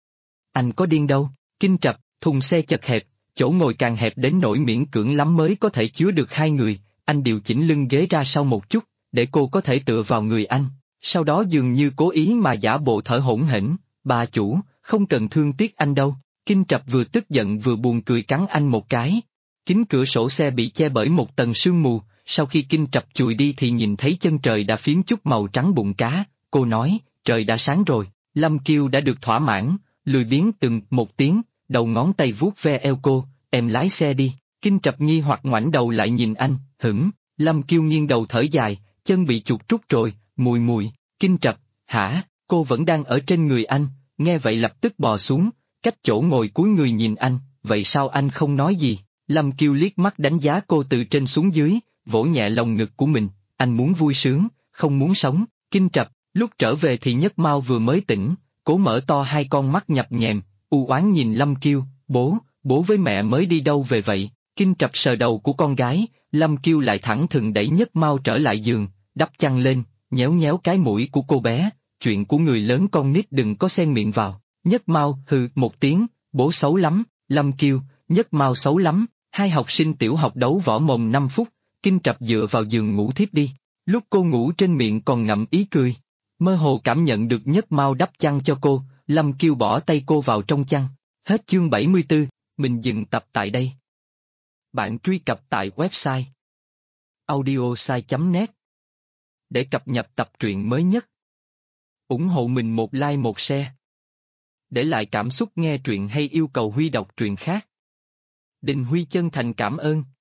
Anh có điên đâu. Kinh Trập, thùng xe chật hẹp, chỗ ngồi càng hẹp đến nỗi miễn cưỡng lắm mới có thể chứa được hai người, anh điều chỉnh lưng ghế ra sau một chút, để cô có thể tựa vào người anh, sau đó dường như cố ý mà giả bộ thở hổn hển, bà chủ, không cần thương tiếc anh đâu. Kinh Trập vừa tức giận vừa buồn cười cắn anh một cái. Kính cửa sổ xe bị che bởi một tầng sương mù, sau khi Kinh Trập chùi đi thì nhìn thấy chân trời đã phiếm chút màu trắng bụng cá, cô nói, trời đã sáng rồi. Lâm Kiêu đã được thỏa mãn, lười biếng từng một tiếng, đầu ngón tay vuốt ve eo cô, em lái xe đi. Kinh Trập nghi hoặc ngoảnh đầu lại nhìn anh, hửng. Lâm Kiêu nghiêng đầu thở dài, chân bị chuột rút rồi, mùi mùi. Kinh Trập, hả? Cô vẫn đang ở trên người anh, nghe vậy lập tức bò xuống, cách chỗ ngồi cúi người nhìn anh, vậy sao anh không nói gì? Lâm Kiêu liếc mắt đánh giá cô từ trên xuống dưới, vỗ nhẹ lồng ngực của mình, anh muốn vui sướng, không muốn sống. Kinh Trập, lúc trở về thì Nhất Mao vừa mới tỉnh, cố mở to hai con mắt nhập nhèm, u oán nhìn Lâm Kiêu, Bố với mẹ mới đi đâu về vậy? Kinh Trập sờ đầu của con gái, Lâm Kiêu lại thẳng thừng đẩy Nhất Mao trở lại giường, đắp chăn lên, nhéo nhéo cái mũi của cô bé, chuyện của người lớn con nít đừng có xen miệng vào. Nhất Mao hừ một tiếng, bố xấu lắm, Lâm Kiêu, Nhất Mao xấu lắm, hai học sinh tiểu học đấu võ mồm 5 phút, Kinh Trập dựa vào giường ngủ thiếp đi. Lúc cô ngủ trên miệng còn ngậm ý cười. Mơ hồ cảm nhận được Nhất Mao đắp chăn cho cô, Lâm Kiêu bỏ tay cô vào trong chăn. Hết chương 74, mình dừng tập tại đây. Bạn truy cập tại website audiosai.net để cập nhật tập truyện mới nhất. Ủng hộ mình một like một share. Để lại cảm xúc nghe truyện hay yêu cầu Huy đọc truyện khác. Đình Huy chân thành cảm ơn.